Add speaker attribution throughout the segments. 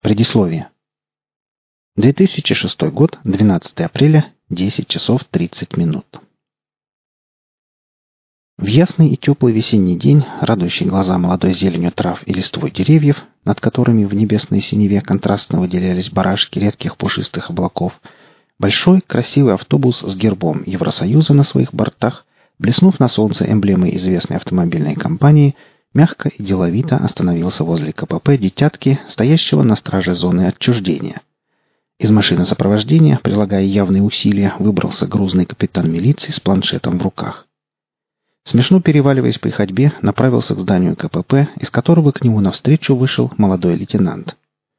Speaker 1: Предисловие. 2006 год, 12 апреля, 10 часов 30 минут. В ясный и теплый весенний день, радующий глаза молодой зеленью трав и листвой деревьев, над которыми в небесной синеве контрастно выделялись барашки редких пушистых облаков, большой красивый автобус с гербом Евросоюза на своих бортах, блеснув на солнце эмблемой известной автомобильной компании, мягко и деловито остановился возле КПП «Детятки», стоящего на страже зоны отчуждения. Из машины сопровождения, прилагая явные усилия, выбрался грузный капитан милиции с планшетом в руках. Смешно переваливаясь при ходьбе, направился к зданию КПП, из которого к нему навстречу вышел молодой лейтенант.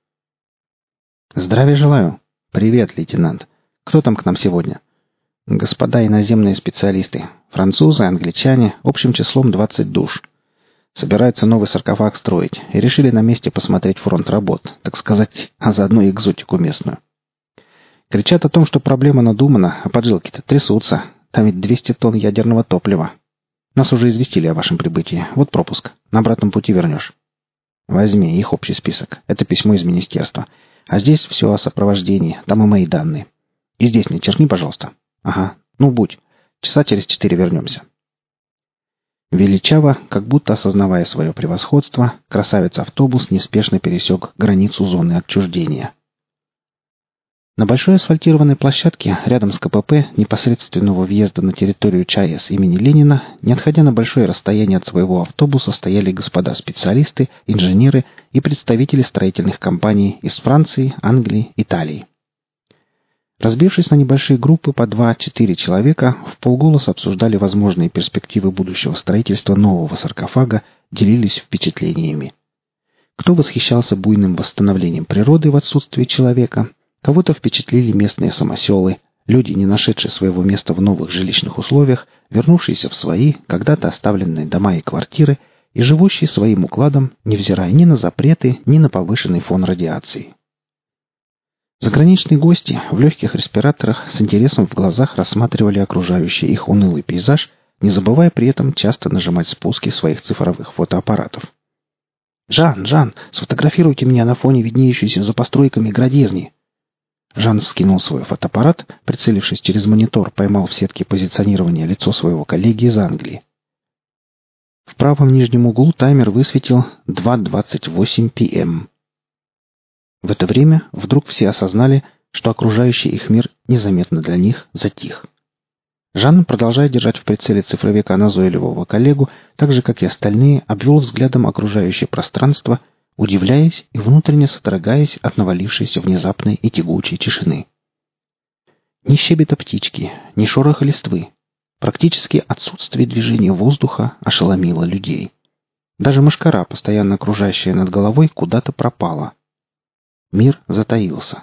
Speaker 1: «Здравия желаю!» «Привет, лейтенант! Кто там к нам сегодня?» «Господа иноземные специалисты. Французы, англичане, общим числом 20 душ. Собираются новый саркофаг строить и решили на месте посмотреть фронт работ, так сказать, а заодно и экзотику местную. Кричат о том, что проблема надумана, а поджилки-то трясутся. Там ведь 200 тонн ядерного топлива. Нас уже известили о вашем прибытии. Вот пропуск. На обратном пути вернешь. Возьми их общий список. Это письмо из министерства. А здесь все о сопровождении. Там и мои данные. И здесь мне черкни, пожалуйста. Ага. Ну, будь. Часа через 4 вернемся». Величаво, как будто осознавая свое превосходство, красавец-автобус неспешно пересек границу зоны отчуждения. На большой асфальтированной площадке рядом с КПП непосредственного въезда на территорию ЧАЭС имени Ленина, не отходя на большое расстояние от своего автобуса, стояли господа специалисты, инженеры и представители строительных компаний из Франции, Англии, Италии. Разбившись на небольшие группы по 2-4 человека, вполголоса обсуждали возможные перспективы будущего строительства нового саркофага, делились впечатлениями. Кто восхищался буйным восстановлением природы в отсутствии человека, кого-то впечатлили местные самоселы, люди, не нашедшие своего места в новых жилищных условиях, вернувшиеся в свои, когда-то оставленные дома и квартиры и живущие своим укладом, невзирая ни на запреты, ни на повышенный фон радиации. Заграничные гости в легких респираторах с интересом в глазах рассматривали окружающий их унылый пейзаж, не забывая при этом часто нажимать спуски своих цифровых фотоаппаратов. «Жан, сфотографируйте меня на фоне виднеющейся за постройками градирни!» Жан вскинул свой фотоаппарат, прицелившись через монитор, поймал в сетке позиционирования лицо своего коллеги из Англии. В правом нижнем углу таймер высветил 2:28 п.м. В это время вдруг все осознали, что окружающий их мир незаметно для них затих. Жан, продолжая держать в прицеле цифровика назойливого коллегу, так же, как и остальные, обвел взглядом окружающее пространство, удивляясь и внутренне содрогаясь от навалившейся внезапной и тягучей тишины. Ни щебета птички, ни шороха листвы, практически отсутствие движения воздуха ошеломило людей. Даже мошкара, постоянно окружающая над головой, куда-то пропала. Мир затаился.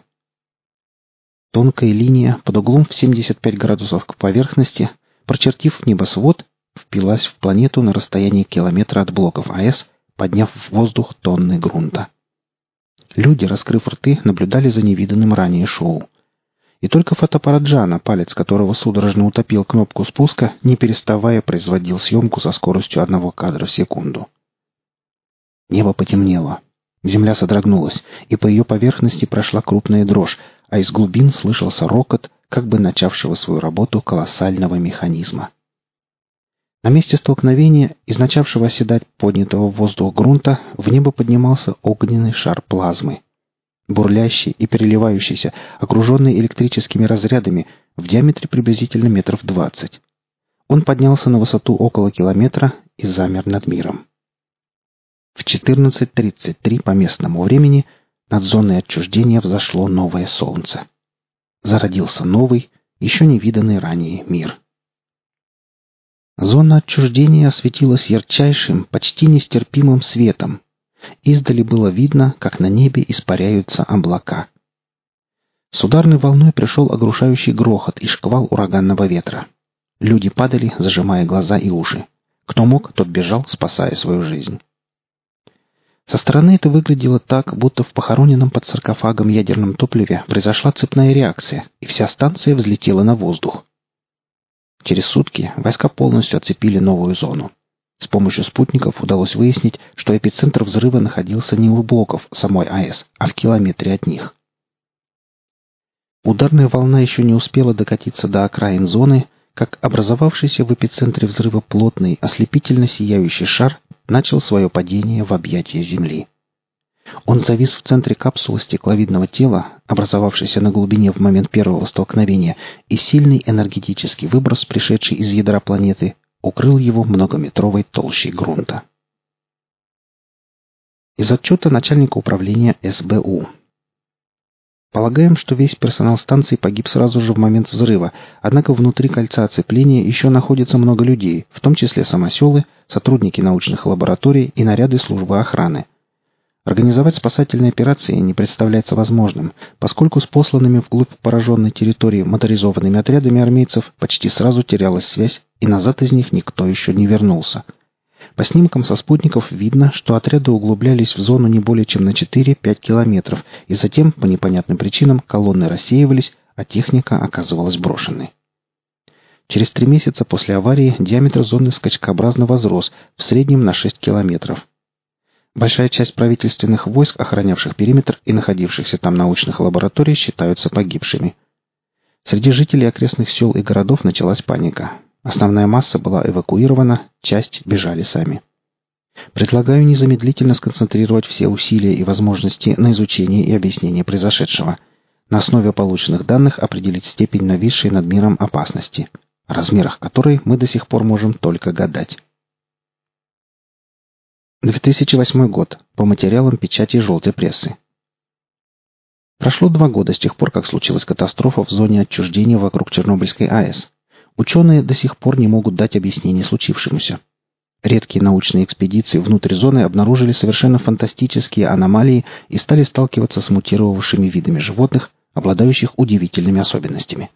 Speaker 1: Тонкая линия под углом в 75 градусов к поверхности, прочертив небосвод, впилась в планету на расстоянии километра от блоков АЭС, подняв в воздух тонны грунта. Люди, раскрыв рты, наблюдали за невиданным ранее шоу. И только фотоаппарат Жана, палец которого судорожно утопил кнопку спуска, не переставая производил съемку со скоростью 1 кадра в секунду. Небо потемнело. Земля содрогнулась, и по ее поверхности прошла крупная дрожь, а из глубин слышался рокот, как бы начавшего свою работу колоссального механизма. На месте столкновения, из начавшего оседать поднятого в воздух грунта, в небо поднимался огненный шар плазмы. Бурлящий и переливающийся, окруженный электрическими разрядами, в диаметре приблизительно метров 20. Он поднялся на высоту около километра и замер над миром. В 14:33 по местному времени над зоной отчуждения взошло новое солнце. Зародился новый, еще не виданный ранее мир. Зона отчуждения осветилась ярчайшим, почти нестерпимым светом. Издали было видно, как на небе испаряются облака. С ударной волной пришел оглушающий грохот и шквал ураганного ветра. Люди падали, зажимая глаза и уши. Кто мог, тот бежал, спасая свою жизнь. Со стороны это выглядело так, будто в похороненном под саркофагом ядерном топливе произошла цепная реакция, и вся станция взлетела на воздух. Через сутки войска полностью оцепили новую зону. С помощью спутников удалось выяснить, что эпицентр взрыва находился не у блоков самой АЭС, а в километре от них. Ударная волна еще не успела докатиться до окраин зоны, как образовавшийся в эпицентре взрыва плотный, ослепительно сияющий шар начал свое падение в объятия Земли. Он завис в центре капсулы стекловидного тела, образовавшейся на глубине в момент первого столкновения, и сильный энергетический выброс, пришедший из ядра планеты, укрыл его многометровой толщей грунта. Из отчета начальника управления СБУ. Полагаем, что весь персонал станции погиб сразу же в момент взрыва, однако внутри кольца оцепления еще находится много людей, в том числе самоселы, сотрудники научных лабораторий и наряды службы охраны. Организовать спасательные операции не представляется возможным, поскольку с посланными вглубь пораженной территории моторизованными отрядами армейцев почти сразу терялась связь, и назад из них никто еще не вернулся. По снимкам со спутников видно, что отряды углублялись в зону не более чем на 4-5 километров, и затем, по непонятным причинам, колонны рассеивались, а техника оказывалась брошенной. Через 3 месяца после аварии диаметр зоны скачкообразно возрос, в среднем на 6 километров. Большая часть правительственных войск, охранявших периметр и находившихся там научных лабораторий, считаются погибшими. Среди жителей окрестных сел и городов началась паника. Основная масса была эвакуирована, часть бежали сами. Предлагаю незамедлительно сконцентрировать все усилия и возможности на изучении и объяснении произошедшего. На основе полученных данных определить степень нависшей над миром опасности, о размерах которой мы до сих пор можем только гадать. 2008 год. По материалам печати желтой прессы. Прошло 2 года с тех пор, как случилась катастрофа в зоне отчуждения вокруг Чернобыльской АЭС. Ученые до сих пор не могут дать объяснение случившемуся. Редкие научные экспедиции внутрь зоны обнаружили совершенно фантастические аномалии и стали сталкиваться с мутировавшими видами животных, обладающих удивительными особенностями.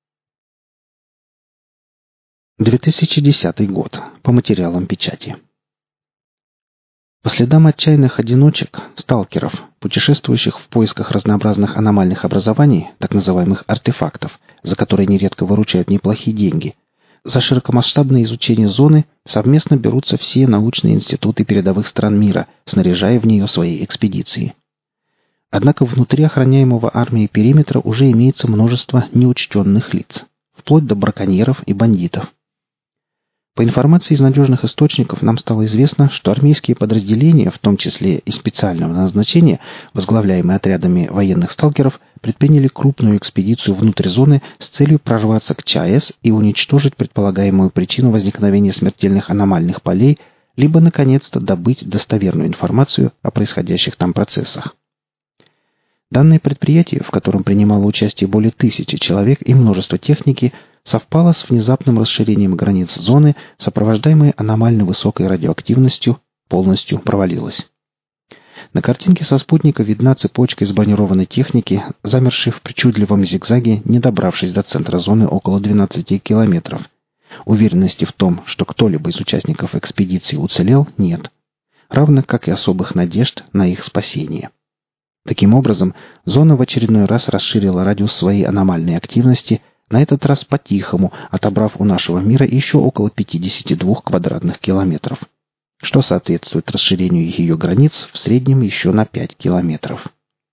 Speaker 1: 2010 год. По материалам печати. По следам отчаянных одиночек, сталкеров, путешествующих в поисках разнообразных аномальных образований, так называемых артефактов, за которые нередко выручают неплохие деньги, за широкомасштабное изучение зоны совместно берутся все научные институты передовых стран мира, снаряжая в нее свои экспедиции. Однако внутри охраняемого армией периметра уже имеется множество неучтенных лиц, вплоть до браконьеров и бандитов. По информации из надежных источников нам стало известно, что армейские подразделения, в том числе и специального назначения, возглавляемые отрядами военных сталкеров, предприняли крупную экспедицию внутрь зоны с целью прорваться к ЧАЭС и уничтожить предполагаемую причину возникновения смертельных аномальных полей, либо, наконец-то, добыть достоверную информацию о происходящих там процессах. Данное предприятие, в котором принимало участие более 1000 человек и множество техники, совпало с внезапным расширением границ зоны, сопровождаемой аномально высокой радиоактивностью, полностью провалилось. На картинке со спутника видна цепочка из бронированной техники, замершей в причудливом зигзаге, не добравшись до центра зоны около 12 километров. Уверенности в том, что кто-либо из участников экспедиции уцелел, нет. Равно как и особых надежд на их спасение. Таким образом, зона в очередной раз расширила радиус своей аномальной активности, на этот раз по-тихому, отобрав у нашего мира еще около 52 квадратных километров, что соответствует расширению ее границ в среднем еще на 5 километров.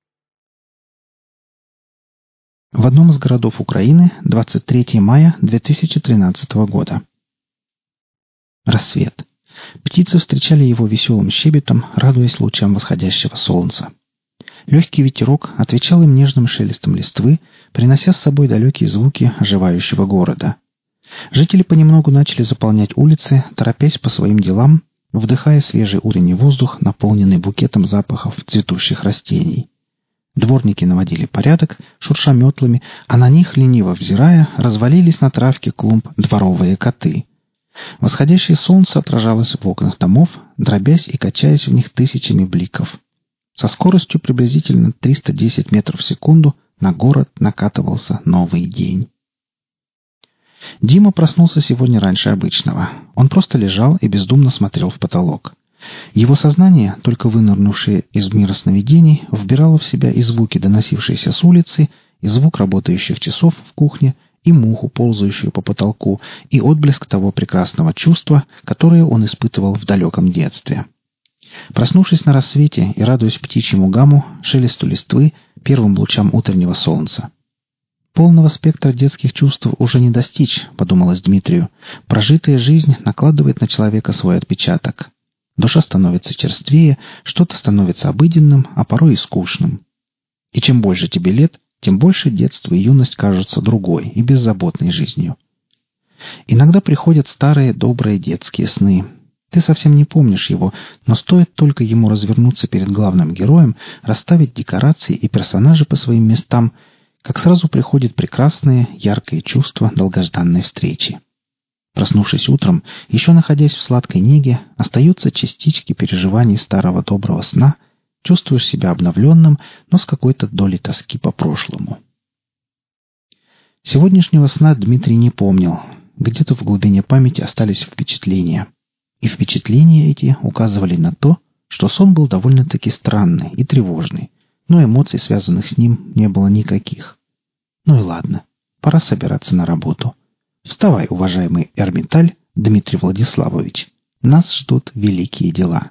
Speaker 1: В одном из городов Украины 23 мая 2013 года. Рассвет. Птицы встречали его веселым щебетом, радуясь лучам восходящего солнца. Легкий ветерок отвечал им нежным шелестом листвы, принося с собой далекие звуки оживающего города. Жители понемногу начали заполнять улицы, торопясь по своим делам, вдыхая свежий утренний воздух, наполненный букетом запахов цветущих растений. Дворники наводили порядок, шурша метлами, а на них, лениво взирая, развалились на травке клумб дворовые коты. Восходящее солнце отражалось в окнах домов, дробясь и качаясь в них тысячами бликов. Со скоростью приблизительно 310 метров в секунду на город накатывался новый день. Дима проснулся сегодня раньше обычного. Он просто лежал и бездумно смотрел в потолок. Его сознание, только вынырнувшее из мира сновидений, вбирало в себя и звуки, доносившиеся с улицы, и звук работающих часов в кухне, и муху, ползающую по потолку, и отблеск того прекрасного чувства, которое он испытывал в далеком детстве. Проснувшись на рассвете и радуясь птичьему гаму, шелесту листвы, первым лучам утреннего солнца. «Полного спектра детских чувств уже не достичь», — подумалось Дмитрию. «Прожитая жизнь накладывает на человека свой отпечаток. Душа становится черствее, что-то становится обыденным, а порой и скучным. И чем больше тебе лет, тем больше детство и юность кажутся другой и беззаботной жизнью. Иногда приходят старые добрые детские сны. Ты совсем не помнишь его, но стоит только ему развернуться перед главным героем, расставить декорации и персонажи по своим местам, как сразу приходит прекрасное, яркое чувство долгожданной встречи. Проснувшись утром, еще находясь в сладкой неге, остаются частички переживаний старого доброго сна, чувствуешь себя обновленным, но с какой-то долей тоски по прошлому. Сегодняшнего сна Дмитрий не помнил. Где-то в глубине памяти остались впечатления. И впечатления эти указывали на то, что сон был довольно-таки странный и тревожный, но эмоций, связанных с ним, не было никаких. Ну и ладно, пора собираться на работу. Вставай, уважаемый Эрмиталь Дмитрий Владиславович. Нас ждут великие дела.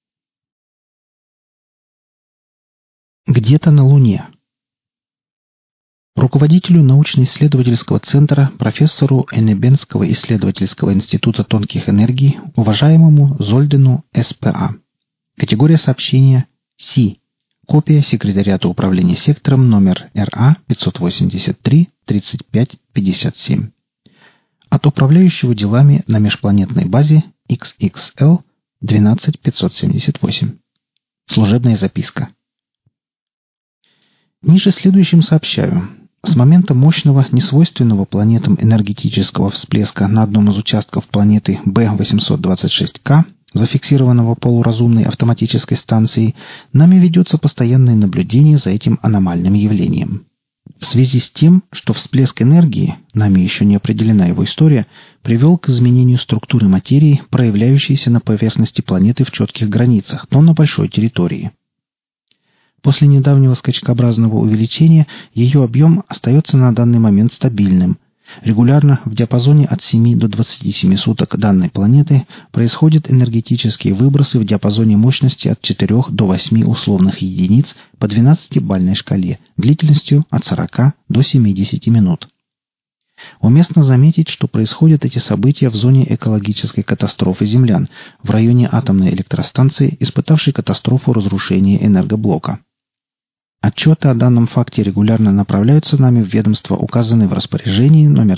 Speaker 1: Где-то на Луне. Руководителю научно-исследовательского центра, профессору Эннебенского исследовательского института тонких энергий, уважаемому Зольдену СПА. Категория сообщения Си. Копия секретариата управления сектором номер РА 583-35-57. От управляющего делами на межпланетной базе XXL 12578. Служебная записка. Ниже следующим сообщаю. С момента мощного, несвойственного планетам энергетического всплеска на одном из участков планеты B826К, зафиксированного полуразумной автоматической станцией, нами ведется постоянное наблюдение за этим аномальным явлением. В связи с тем, что всплеск энергии, нами еще не определена его история, привел к изменению структуры материи, проявляющейся на поверхности планеты в четких границах, но на большой территории. После недавнего скачкообразного увеличения ее объем остается на данный момент стабильным. Регулярно в диапазоне от 7 до 27 суток данной планеты происходят энергетические выбросы в диапазоне мощности от 4 до 8 условных единиц по 12-бальной шкале длительностью от 40 до 70 минут. Уместно заметить, что происходят эти события в зоне экологической катастрофы землян, в районе атомной электростанции, испытавшей катастрофу разрушения энергоблока. Отчеты о данном факте регулярно направляются нами в ведомство, указанное в распоряжении номер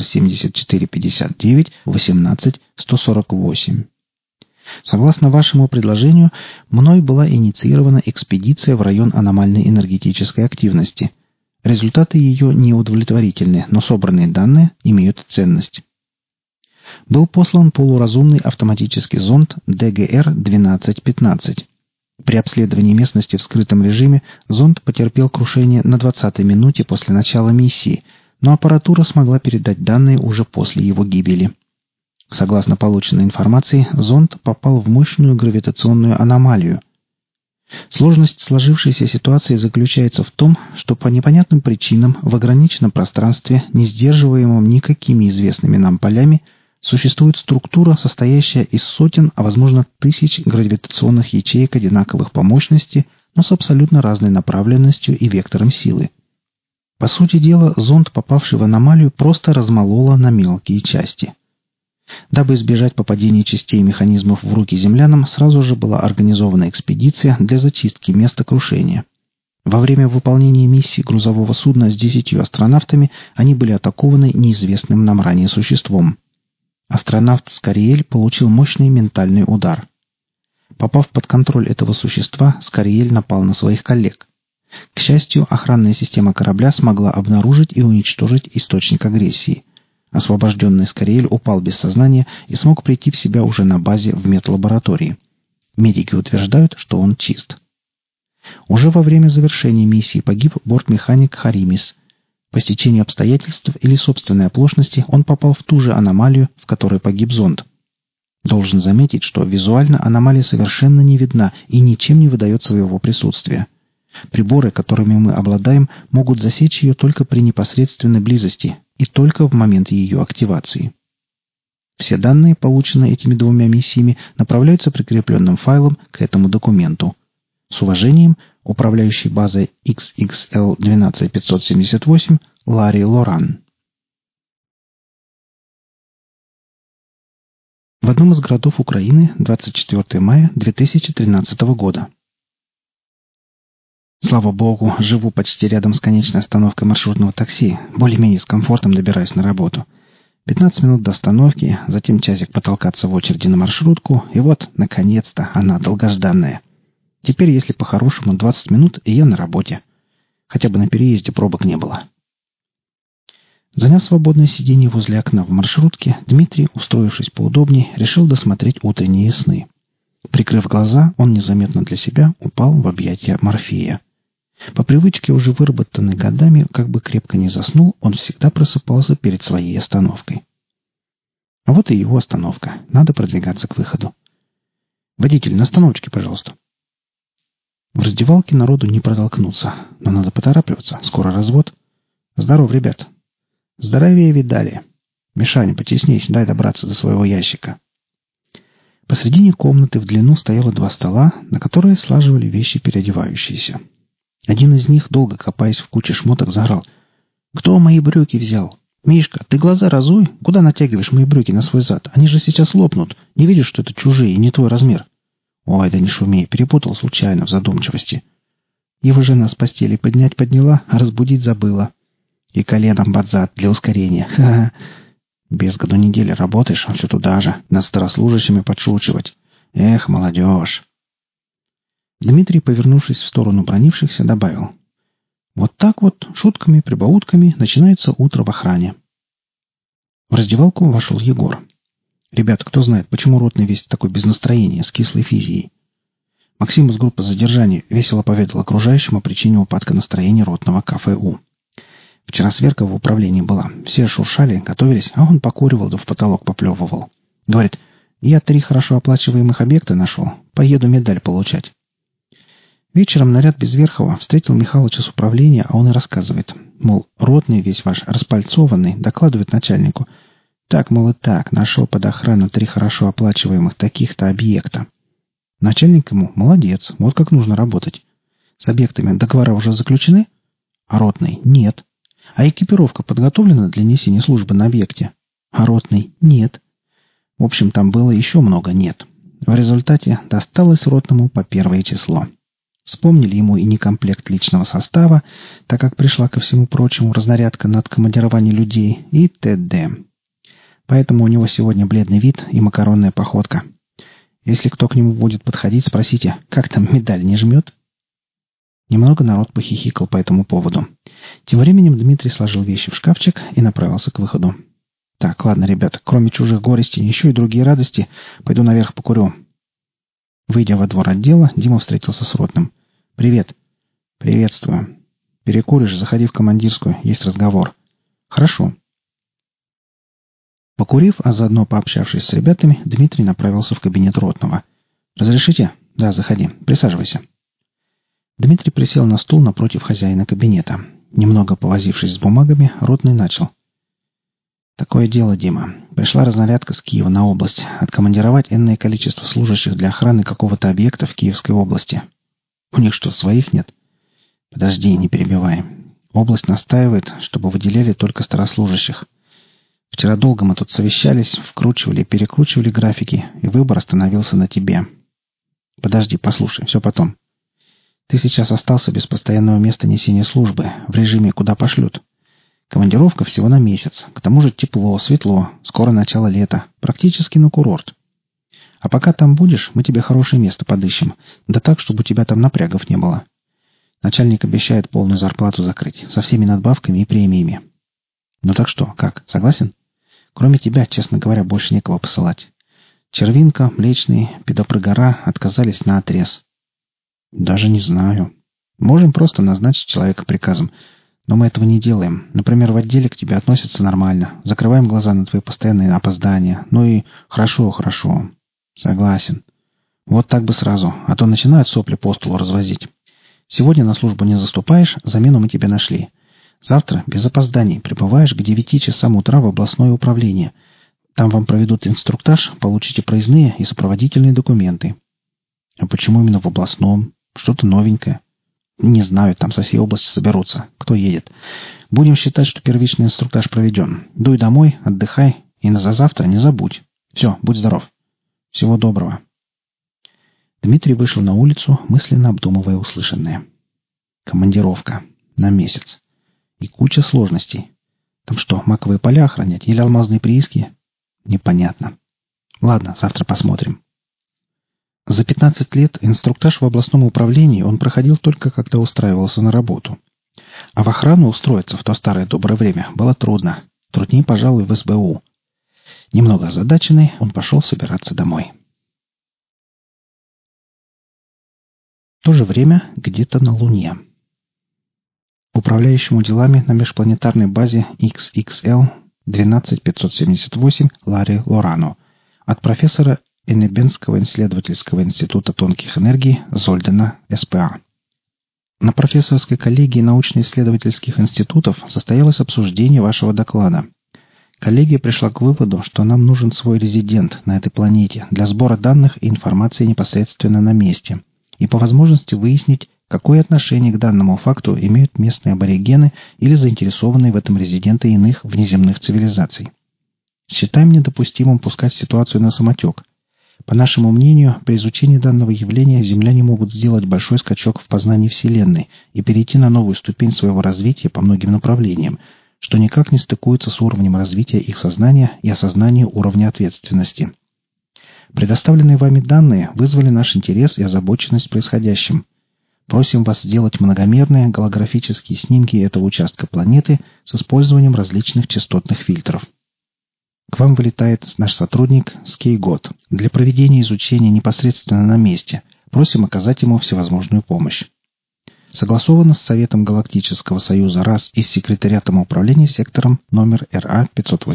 Speaker 1: 7459-18-148. Согласно вашему предложению, мной была инициирована экспедиция в район аномальной энергетической активности. Результаты ее неудовлетворительны, но собранные данные имеют ценность. Был послан полуразумный автоматический зонд ДГР-1215. При обследовании местности в скрытом режиме зонд потерпел крушение на 20-й минуте после начала миссии, но аппаратура смогла передать данные уже после его гибели. Согласно полученной информации, зонд попал в мощную гравитационную аномалию. Сложность сложившейся ситуации заключается в том, что по непонятным причинам в ограниченном пространстве, не сдерживаемом никакими известными нам полями, существует структура, состоящая из сотен, а возможно тысяч гравитационных ячеек одинаковых по мощности, но с абсолютно разной направленностью и вектором силы. По сути дела, зонд, попавший в аномалию, просто размололо на мелкие части. Дабы избежать попадения частей механизмов в руки землянам, сразу же была организована экспедиция для зачистки места крушения. Во время выполнения миссии грузового судна с 10 астронавтами они были атакованы неизвестным нам ранее существом. Астронавт Скориэль получил мощный ментальный удар. Попав под контроль этого существа, Скориэль напал на своих коллег. К счастью, охранная система корабля смогла обнаружить и уничтожить источник агрессии. Освобожденный Скориэль упал без сознания и смог прийти в себя уже на базе в медлаборатории. Медики утверждают, что он чист. Уже во время завершения миссии погиб бортмеханик Харимис. По стечению обстоятельств или собственной оплошности он попал в ту же аномалию, в которой погиб зонд. Должен заметить, что визуально аномалия совершенно не видна и ничем не выдает своего присутствия. Приборы, которыми мы обладаем, могут засечь ее только при непосредственной близости, и только в момент ее активации. Все данные, полученные этими двумя миссиями, направляются прикрепленным файлом к этому документу. С уважением, управляющий базой XXL12578 Ларри Лоран. В одном из городов Украины 24 мая 2013 года. Слава богу, живу почти рядом с конечной остановкой маршрутного такси. Более-менее с комфортом добираюсь на работу. 15 минут до остановки, затем часик потолкаться в очереди на маршрутку, и вот, наконец-то, она долгожданная. Теперь, если по-хорошему, 20 минут, и я на работе. Хотя бы на переезде пробок не было. Заняв свободное сиденье возле окна в маршрутке, Дмитрий, устроившись поудобнее, решил досмотреть утренние сны. Прикрыв глаза, он незаметно для себя упал в объятия Морфея. По привычке, уже выработанной годами, как бы крепко не заснул, он всегда просыпался перед своей остановкой. А вот и его остановка. Надо продвигаться к выходу. «Водитель, на остановочке, пожалуйста». В раздевалке народу не протолкнуться, но надо поторапливаться, скоро развод. «Здоров, ребят». «Здоровее видали. Мишаня, потеснись, дай добраться до своего ящика». Посредине комнаты в длину стояло 2 стола, на которые слаживали вещи переодевающиеся. Один из них, долго копаясь в куче шмоток, заорал: «Кто мои брюки взял? Мишка, ты глаза разуй! Куда натягиваешь мои брюки на свой зад? Они же сейчас лопнут. Не видишь, что это чужие и не твой размер?» «Ой, да не шумей, перепутал случайно в задумчивости». Его жена с постели подняла, а разбудить забыла. И коленом под зад для ускорения. Ха-ха. Без году недели работаешь, а все туда же, над старослужащими подшучивать. Эх, молодежь. Дмитрий, повернувшись в сторону бронившихся, добавил: «Вот так вот, шутками-прибаутками, начинается утро в охране». В раздевалку вошел Егор. «Ребята, кто знает, почему ротный весь такой без настроения, с кислой физией?» Максим из группы задержания весело поведал окружающим о причине упадка настроения ротного КФУ. Вчера сверка в управлении была. Все шуршали, готовились, а он покуривал да в потолок поплевывал. Говорит: «Я 3 хорошо оплачиваемых объекта нашел. Поеду медаль получать». Вечером наряд Безверхова встретил Михалыча с управления, а он и рассказывает. Мол, ротный весь ваш распальцованный, докладывает начальнику. Так, мол, и так, нашел под охрану 3 хорошо оплачиваемых таких-то объекта. Начальник ему: молодец, вот как нужно работать. С объектами договора уже заключены? А ротный: нет. А экипировка подготовлена для несения службы на объекте? А ротный: нет. В общем, там было еще много «нет». В результате досталось ротному по 1 число. Вспомнили ему и некомплект личного состава, так как пришла, ко всему прочему, разнарядка на откомандирование людей и т.д. Поэтому у него сегодня бледный вид и макаронная походка. Если кто к нему будет подходить, спросите: «Как там, медаль не жмет?» Немного народ похихикал по этому поводу. Тем временем Дмитрий сложил вещи в шкафчик и направился к выходу. «Так, ладно, ребята, кроме чужих горестей, еще и другие радости. Пойду наверх покурю». Выйдя во двор отдела, Дима встретился с ротным. «Привет». «Приветствую. Перекуришь, заходи в командирскую, есть разговор». «Хорошо». Покурив, а заодно пообщавшись с ребятами, Дмитрий направился в кабинет ротного. «Разрешите?» «Да, заходи. Присаживайся». Дмитрий присел на стул напротив хозяина кабинета. Немного повозившись с бумагами, ротный начал. «Такое дело, Дима. Пришла разнарядка с Киева на область. Откомандировать энное количество служащих для охраны какого-то объекта в Киевской области. У них что, своих нет?» «Подожди, не перебивай. Область настаивает, чтобы выделяли только старослужащих. Вчера долго мы тут совещались, вкручивали и перекручивали графики, и выбор остановился на тебе. Подожди, послушай, все потом. Ты сейчас остался без постоянного места несения службы, в режиме «куда пошлют». Командировка всего на месяц. К тому же тепло, светло, скоро начало лета. Практически на курорт. А пока там будешь, мы тебе хорошее место подыщем. Да так, чтобы у тебя там напрягов не было. Начальник обещает полную зарплату закрыть, со всеми надбавками и премиями. Ну так что, как, согласен? Кроме тебя, честно говоря, больше некого посылать. Червинка, Млечный, Педопрогора отказались наотрез. Даже не знаю. Можем просто назначить человека приказом. Но мы этого не делаем. Например, в отделе к тебе относятся нормально. Закрываем глаза на твои постоянные опоздания. Ну и хорошо. Согласен. Вот так бы сразу. А то начинают сопли по столу развозить. Сегодня на службу не заступаешь, замену мы тебе нашли. Завтра без опозданий прибываешь к 9 часам утра в областное управление. Там вам проведут инструктаж, получите проездные и сопроводительные документы. А почему именно в областном? Что-то новенькое. Не знаю, там со всей области соберутся. Кто едет? Будем считать, что первичный инструктаж проведен. Дуй домой, отдыхай и за завтра не забудь. Все, будь здоров. Всего доброго. Дмитрий вышел на улицу, мысленно обдумывая услышанное. Командировка. На месяц. И куча сложностей. Там что, маковые поля охранять или алмазные прииски? Непонятно. Ладно, завтра посмотрим. За 15 лет инструктаж в областном управлении он проходил только когда устраивался на работу. А в охрану устроиться в то старое доброе время было трудно. Труднее, пожалуй, в СБУ. Немного озадаченный, он пошел собираться домой. В то же время где-то на Луне. Управляющему делами на межпланетарной базе XXL 12578 Ларри Лорано от профессора Эннебенского исследовательского института тонких энергий Зольдена, СПА. На профессорской коллегии научно-исследовательских институтов состоялось обсуждение вашего доклада. Коллегия пришла к выводу, что нам нужен свой резидент на этой планете для сбора данных и информации непосредственно на месте и по возможности выяснить, какое отношение к данному факту имеют местные аборигены или заинтересованные в этом резиденты иных внеземных цивилизаций. Считаем недопустимым пускать ситуацию на самотек. По нашему мнению, при изучении данного явления земляне могут сделать большой скачок в познании Вселенной и перейти на новую ступень своего развития по многим направлениям, что никак не стыкуется с уровнем развития их сознания и осознания уровня ответственности. Предоставленные вами данные вызвали наш интерес и озабоченность происходящим. Просим вас сделать многомерные голографические снимки этого участка планеты с использованием различных частотных фильтров. К вам вылетает наш сотрудник Скейгот для проведения изучения непосредственно на месте. Просим оказать ему всевозможную помощь. Согласовано с Советом Галактического Союза РАС и с Секретариатом управления сектором номер РА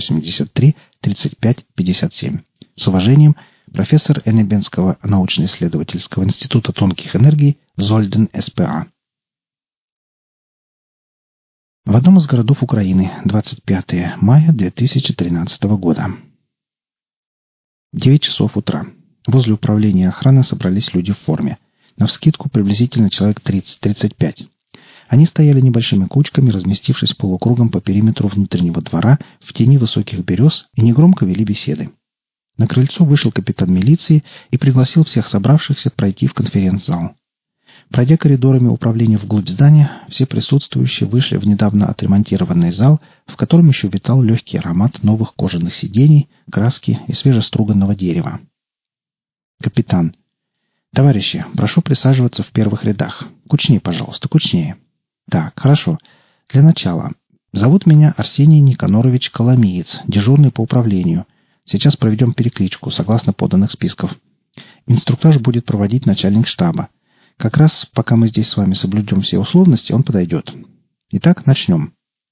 Speaker 1: 583-3557. С уважением, профессор Эннебенского научно-исследовательского института тонких энергий Зольден, СПА. В одном из городов Украины, 25 мая 2013 года. 9 часов утра. Возле управления охраны собрались люди в форме. Навскидку приблизительно человек 30-35. Они стояли небольшими кучками, разместившись полукругом по периметру внутреннего двора в тени высоких берез и негромко вели беседы. На крыльцо вышел капитан милиции и пригласил всех собравшихся пройти в конференц-зал. Пройдя коридорами управления вглубь здания, все присутствующие вышли в недавно отремонтированный зал, в котором еще витал легкий аромат новых кожаных сидений, краски и свежеструганного дерева. Капитан. «Товарищи, прошу присаживаться в первых рядах. Кучнее, пожалуйста, кучнее». «Так, хорошо. Для начала. Зовут меня Арсений Никанорович Коломиец, дежурный по управлению. Сейчас проведем перекличку, согласно поданных списков. Инструктаж будет проводить начальник штаба. Как раз, пока мы здесь с вами соблюдем все условности, он подойдет. Итак, начнем».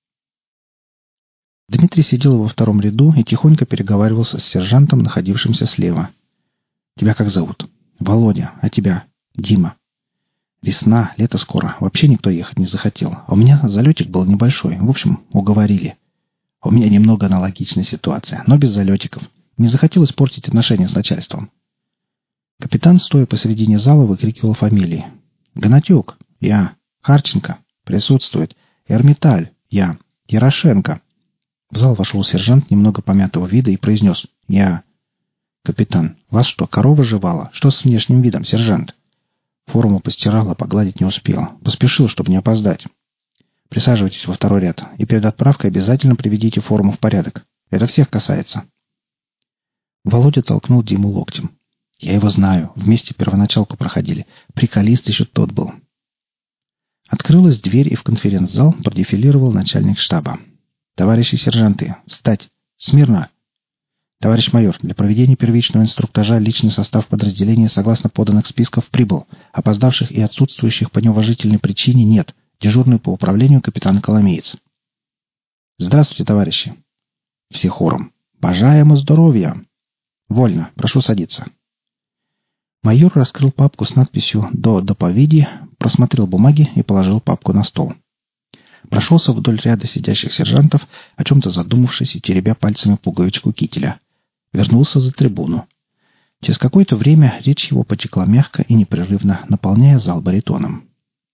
Speaker 1: Дмитрий сидел во втором ряду и тихонько переговаривался с сержантом, находившимся слева. «Тебя как зовут?» «Володя. А тебя?» «Дима». «Весна, лето скоро. Вообще никто ехать не захотел. А у меня залетик был небольшой. В общем, уговорили. У меня немного аналогичная ситуация, но без залетиков. Не захотел испортить отношения с начальством». Капитан, стоя посредине зала, выкрикивал фамилии. «Гнатюк. Я. Харченко. Присутствует. Эрмиталь. Я. Ярошенко». В зал вошел сержант немного помятого вида и произнес: «Я». «Капитан, вас что, корова жевала? Что с внешним видом, сержант?» Форму постирал, а погладить не успел. Поспешил, чтобы не опоздать. «Присаживайтесь во второй ряд, и перед отправкой обязательно приведите форму в порядок. Это всех касается». Володя толкнул Диму локтем. «Я его знаю. Вместе первоначалку проходили. Приколист еще тот был». Открылась дверь, и в конференц-зал продефилировал начальник штаба. «Товарищи сержанты, встать! Смирно!» «Товарищ майор, для проведения первичного инструктажа личный состав подразделения согласно поданных списков прибыл. Опоздавших и отсутствующих по неуважительной причине нет. Дежурный по управлению капитан Коломеец». «Здравствуйте, товарищи!» Все хором. «Бажаемо здоровья!» «Вольно. Прошу садиться». Майор раскрыл папку с надписью «До доповеди», просмотрел бумаги и положил папку на стол. Прошелся вдоль ряда сидящих сержантов, о чем-то задумавшись и теребя пальцами пуговичку кителя. Вернулся за трибуну. Через какое-то время речь его потекла мягко и непрерывно, наполняя зал баритоном.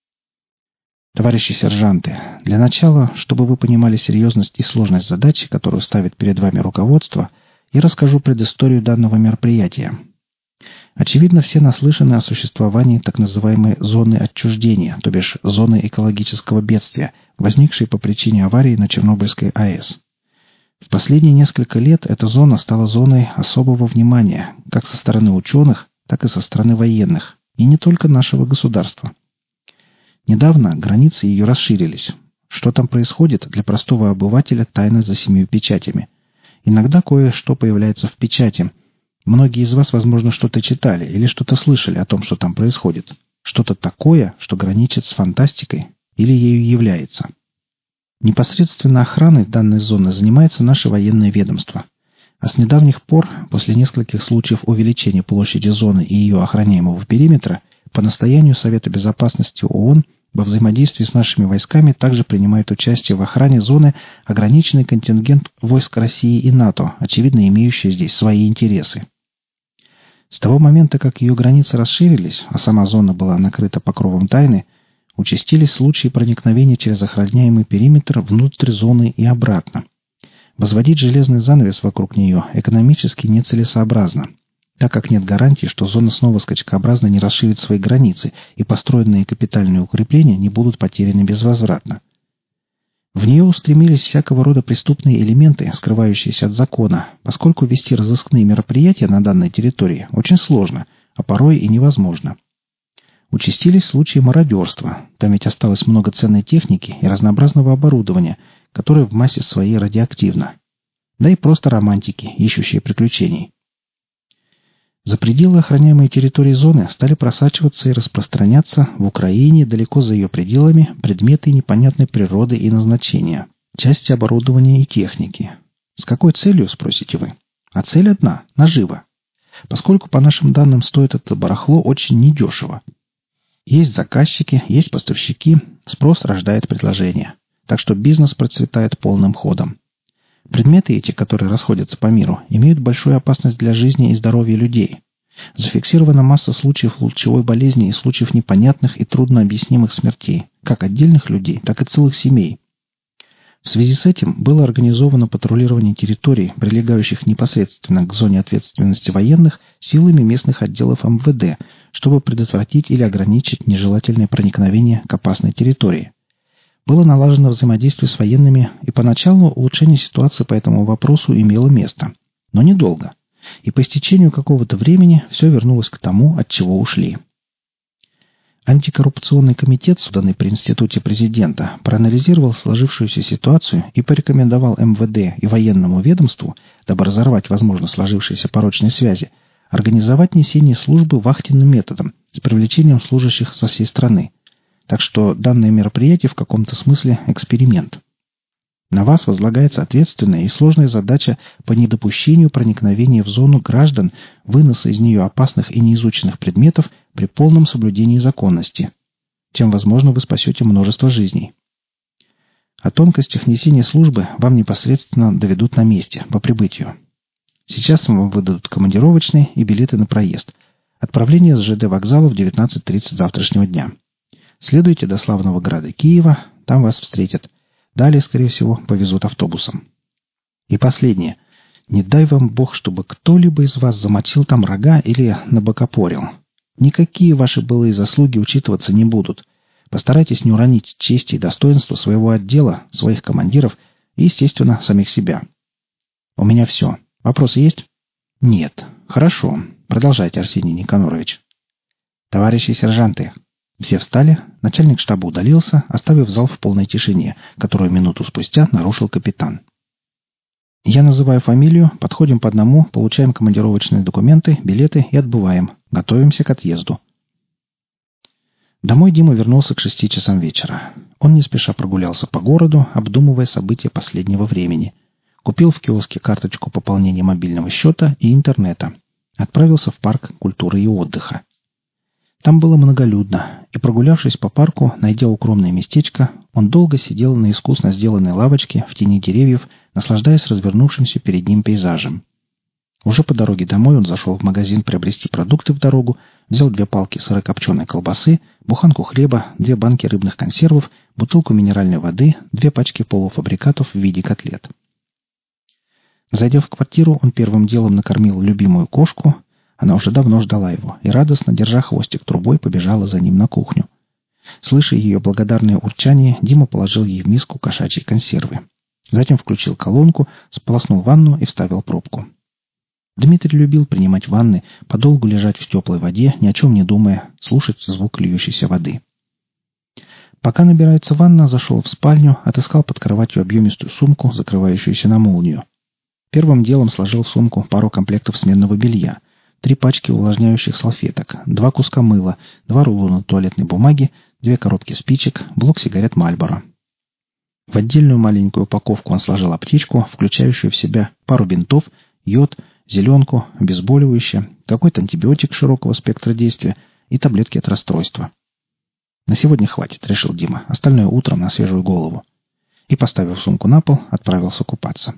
Speaker 1: Товарищи сержанты, для начала, чтобы вы понимали серьезность и сложность задачи, которую ставит перед вами руководство, я расскажу предысторию данного мероприятия. Очевидно, все наслышаны о существовании так называемой зоны отчуждения, то бишь зоны экологического бедствия, возникшей по причине аварии на Чернобыльской АЭС. В последние несколько лет эта зона стала зоной особого внимания, как со стороны ученых, так и со стороны военных, и не только нашего государства. Недавно границы ее расширились. Что там происходит, для простого обывателя тайна за 7 печатями. Иногда кое-что появляется в печати. Многие из вас, возможно, что-то читали или что-то слышали о том, что там происходит. Что-то такое, что граничит с фантастикой или ею является. Непосредственно охраной данной зоны занимается наше военное ведомство. А с недавних пор, после нескольких случаев увеличения площади зоны и ее охраняемого периметра, по настоянию Совета Безопасности ООН во взаимодействии с нашими войсками также принимает участие в охране зоны ограниченный контингент войск России и НАТО, очевидно имеющий здесь свои интересы. С того момента, как ее границы расширились, а сама зона была накрыта покровом тайны, участились случаи проникновения через охраняемый периметр внутрь зоны и обратно. Возводить железный занавес вокруг нее экономически нецелесообразно, так как нет гарантии, что зона снова скачкообразно не расширит свои границы и построенные капитальные укрепления не будут потеряны безвозвратно. В нее устремились всякого рода преступные элементы, скрывающиеся от закона, поскольку вести разыскные мероприятия на данной территории очень сложно, а порой и невозможно. Участились случаи мародерства, там ведь осталось много ценной техники и разнообразного оборудования, которое в массе своей радиоактивно. Да и просто романтики, ищущие приключений. За пределы охраняемой территории зоны стали просачиваться и распространяться в Украине, далеко за ее пределами, предметы непонятной природы и назначения, части оборудования и техники. С какой целью, спросите вы? А цель одна – нажива. Поскольку, по нашим данным, стоит это барахло очень недешево. Есть заказчики, есть поставщики, спрос рождает предложение. Так что бизнес процветает полным ходом. Предметы эти, которые расходятся по миру, имеют большую опасность для жизни и здоровья людей. Зафиксирована масса случаев лучевой болезни и случаев непонятных и труднообъяснимых смертей, как отдельных людей, так и целых семей. В связи с этим было организовано патрулирование территорий, прилегающих непосредственно к зоне ответственности военных, силами местных отделов МВД, чтобы предотвратить или ограничить нежелательное проникновение к опасной территории. Было налажено взаимодействие с военными, и поначалу улучшение ситуации по этому вопросу имело место. Но недолго. И по истечению какого-то времени все вернулось к тому, от чего ушли. Антикоррупционный комитет, созданный при Институте президента, проанализировал сложившуюся ситуацию и порекомендовал МВД и военному ведомству, дабы разорвать, возможно, сложившиеся порочные связи, организовать несение службы вахтенным методом с привлечением служащих со всей страны. Так что данное мероприятие в каком-то смысле эксперимент. На вас возлагается ответственная и сложная задача по недопущению проникновения в зону граждан, выноса из нее опасных и неизученных предметов при полном соблюдении законности. Чем, возможно, вы спасете множество жизней. О тонкостях несения службы вам непосредственно доведут на месте, по прибытию. Сейчас вам выдадут командировочные и билеты на проезд. Отправление с ЖД вокзала в 19:30 завтрашнего дня. Следуйте до славного града Киева, там вас встретят. Далее, скорее всего, повезут автобусом. И последнее. Не дай вам Бог, чтобы кто-либо из вас замочил там рога или набокопорил. Никакие ваши былые заслуги учитываться не будут. Постарайтесь не уронить честь и достоинство своего отдела, своих командиров и, естественно, самих себя. У меня все. Вопросы есть? Нет. Хорошо. Продолжайте, Арсений Никанорович. Товарищи сержанты. Все встали, начальник штаба удалился, оставив зал в полной тишине, которую минуту спустя нарушил капитан. Я называю фамилию, подходим по одному, получаем командировочные документы, билеты и отбываем. Готовимся к отъезду. Домой Дима вернулся к 6 часам вечера. Он не спеша прогулялся по городу, обдумывая события последнего времени. Купил в киоске карточку пополнения мобильного счета и интернета. Отправился в парк культуры и отдыха. Там было многолюдно, и, прогулявшись по парку, найдя укромное местечко, он долго сидел на искусно сделанной лавочке в тени деревьев, наслаждаясь развернувшимся перед ним пейзажем. Уже по дороге домой он зашел в магазин приобрести продукты в дорогу, взял 2 палки сырокопченой колбасы, буханку хлеба, 2 банки рыбных консервов, бутылку минеральной воды, 2 пачки полуфабрикатов в виде котлет. Зайдя в квартиру, он первым делом накормил любимую кошку. Она уже давно ждала его и, радостно держа хвостик трубой, побежала за ним на кухню. Слыша ее благодарное урчание, Дима положил ей в миску кошачьей консервы. Затем включил колонку, сполоснул ванну и вставил пробку. Дмитрий любил принимать ванны, подолгу лежать в теплой воде, ни о чем не думая, слушать звук льющейся воды. Пока набирается ванна, зашел в спальню, отыскал под кроватью объемистую сумку, закрывающуюся на молнию. Первым делом сложил в сумку пару комплектов сменного белья, 3 пачки увлажняющих салфеток, 2 куска мыла, 2 рулона туалетной бумаги, 2 коробки спичек, блок сигарет Marlboro. В отдельную маленькую упаковку он сложил аптечку, включающую в себя пару бинтов, йод, зеленку, обезболивающее, какой-то антибиотик широкого спектра действия и таблетки от расстройства. «На сегодня хватит», — решил Дима, — «остальное утром на свежую голову». И, поставив сумку на пол, отправился купаться.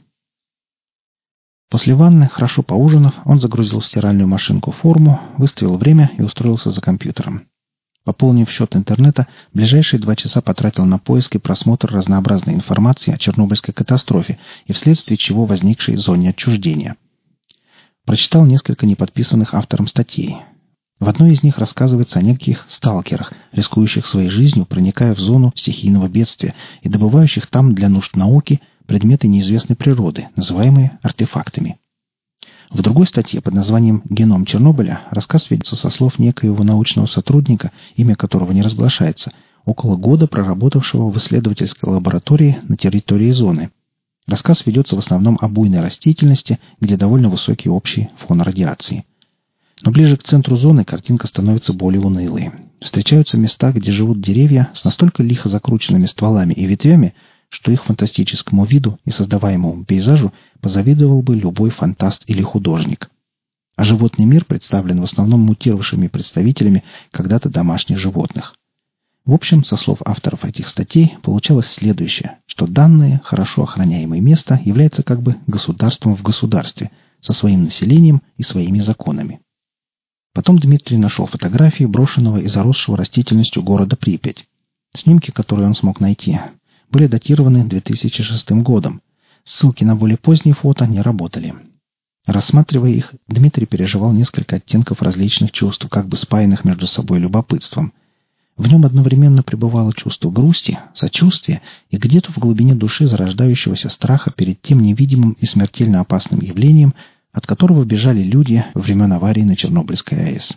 Speaker 1: После ванны, хорошо поужинав, он загрузил в стиральную машинку форму, выставил время и устроился за компьютером. Пополнив счет интернета, ближайшие 2 часа потратил на поиск и просмотр разнообразной информации о Чернобыльской катастрофе и вследствие чего возникшей зоне отчуждения. Прочитал несколько неподписанных автором статей. В одной из них рассказывается о неких сталкерах, рискующих своей жизнью, проникая в зону стихийного бедствия и добывающих там для нужд науки предметы неизвестной природы, называемые артефактами. В другой статье под названием «Геном Чернобыля» рассказ ведется со слов некоего научного сотрудника, имя которого не разглашается, около года проработавшего в исследовательской лаборатории на территории зоны. Рассказ ведется в основном о буйной растительности, где довольно высокий общий фон радиации. Но ближе к центру зоны картинка становится более унылой. Встречаются места, где живут деревья с настолько лихо закрученными стволами и ветвями, что их фантастическому виду и создаваемому пейзажу позавидовал бы любой фантаст или художник. А животный мир представлен в основном мутировавшими представителями когда-то домашних животных. В общем, со слов авторов этих статей, получалось следующее, что данное, хорошо охраняемое место является как бы государством в государстве, со своим населением и своими законами. Потом Дмитрий нашел фотографии брошенного и заросшего растительностью города Припять. Снимки, которые он смог найти, были датированы 2006 годом. Ссылки на более поздние фото не работали. Рассматривая их, Дмитрий переживал несколько оттенков различных чувств, как бы спаянных между собой любопытством. В нем одновременно пребывало чувство грусти, сочувствия и где-то в глубине души зарождающегося страха перед тем невидимым и смертельно опасным явлением, от которого бежали люди времен аварии на Чернобыльской АЭС.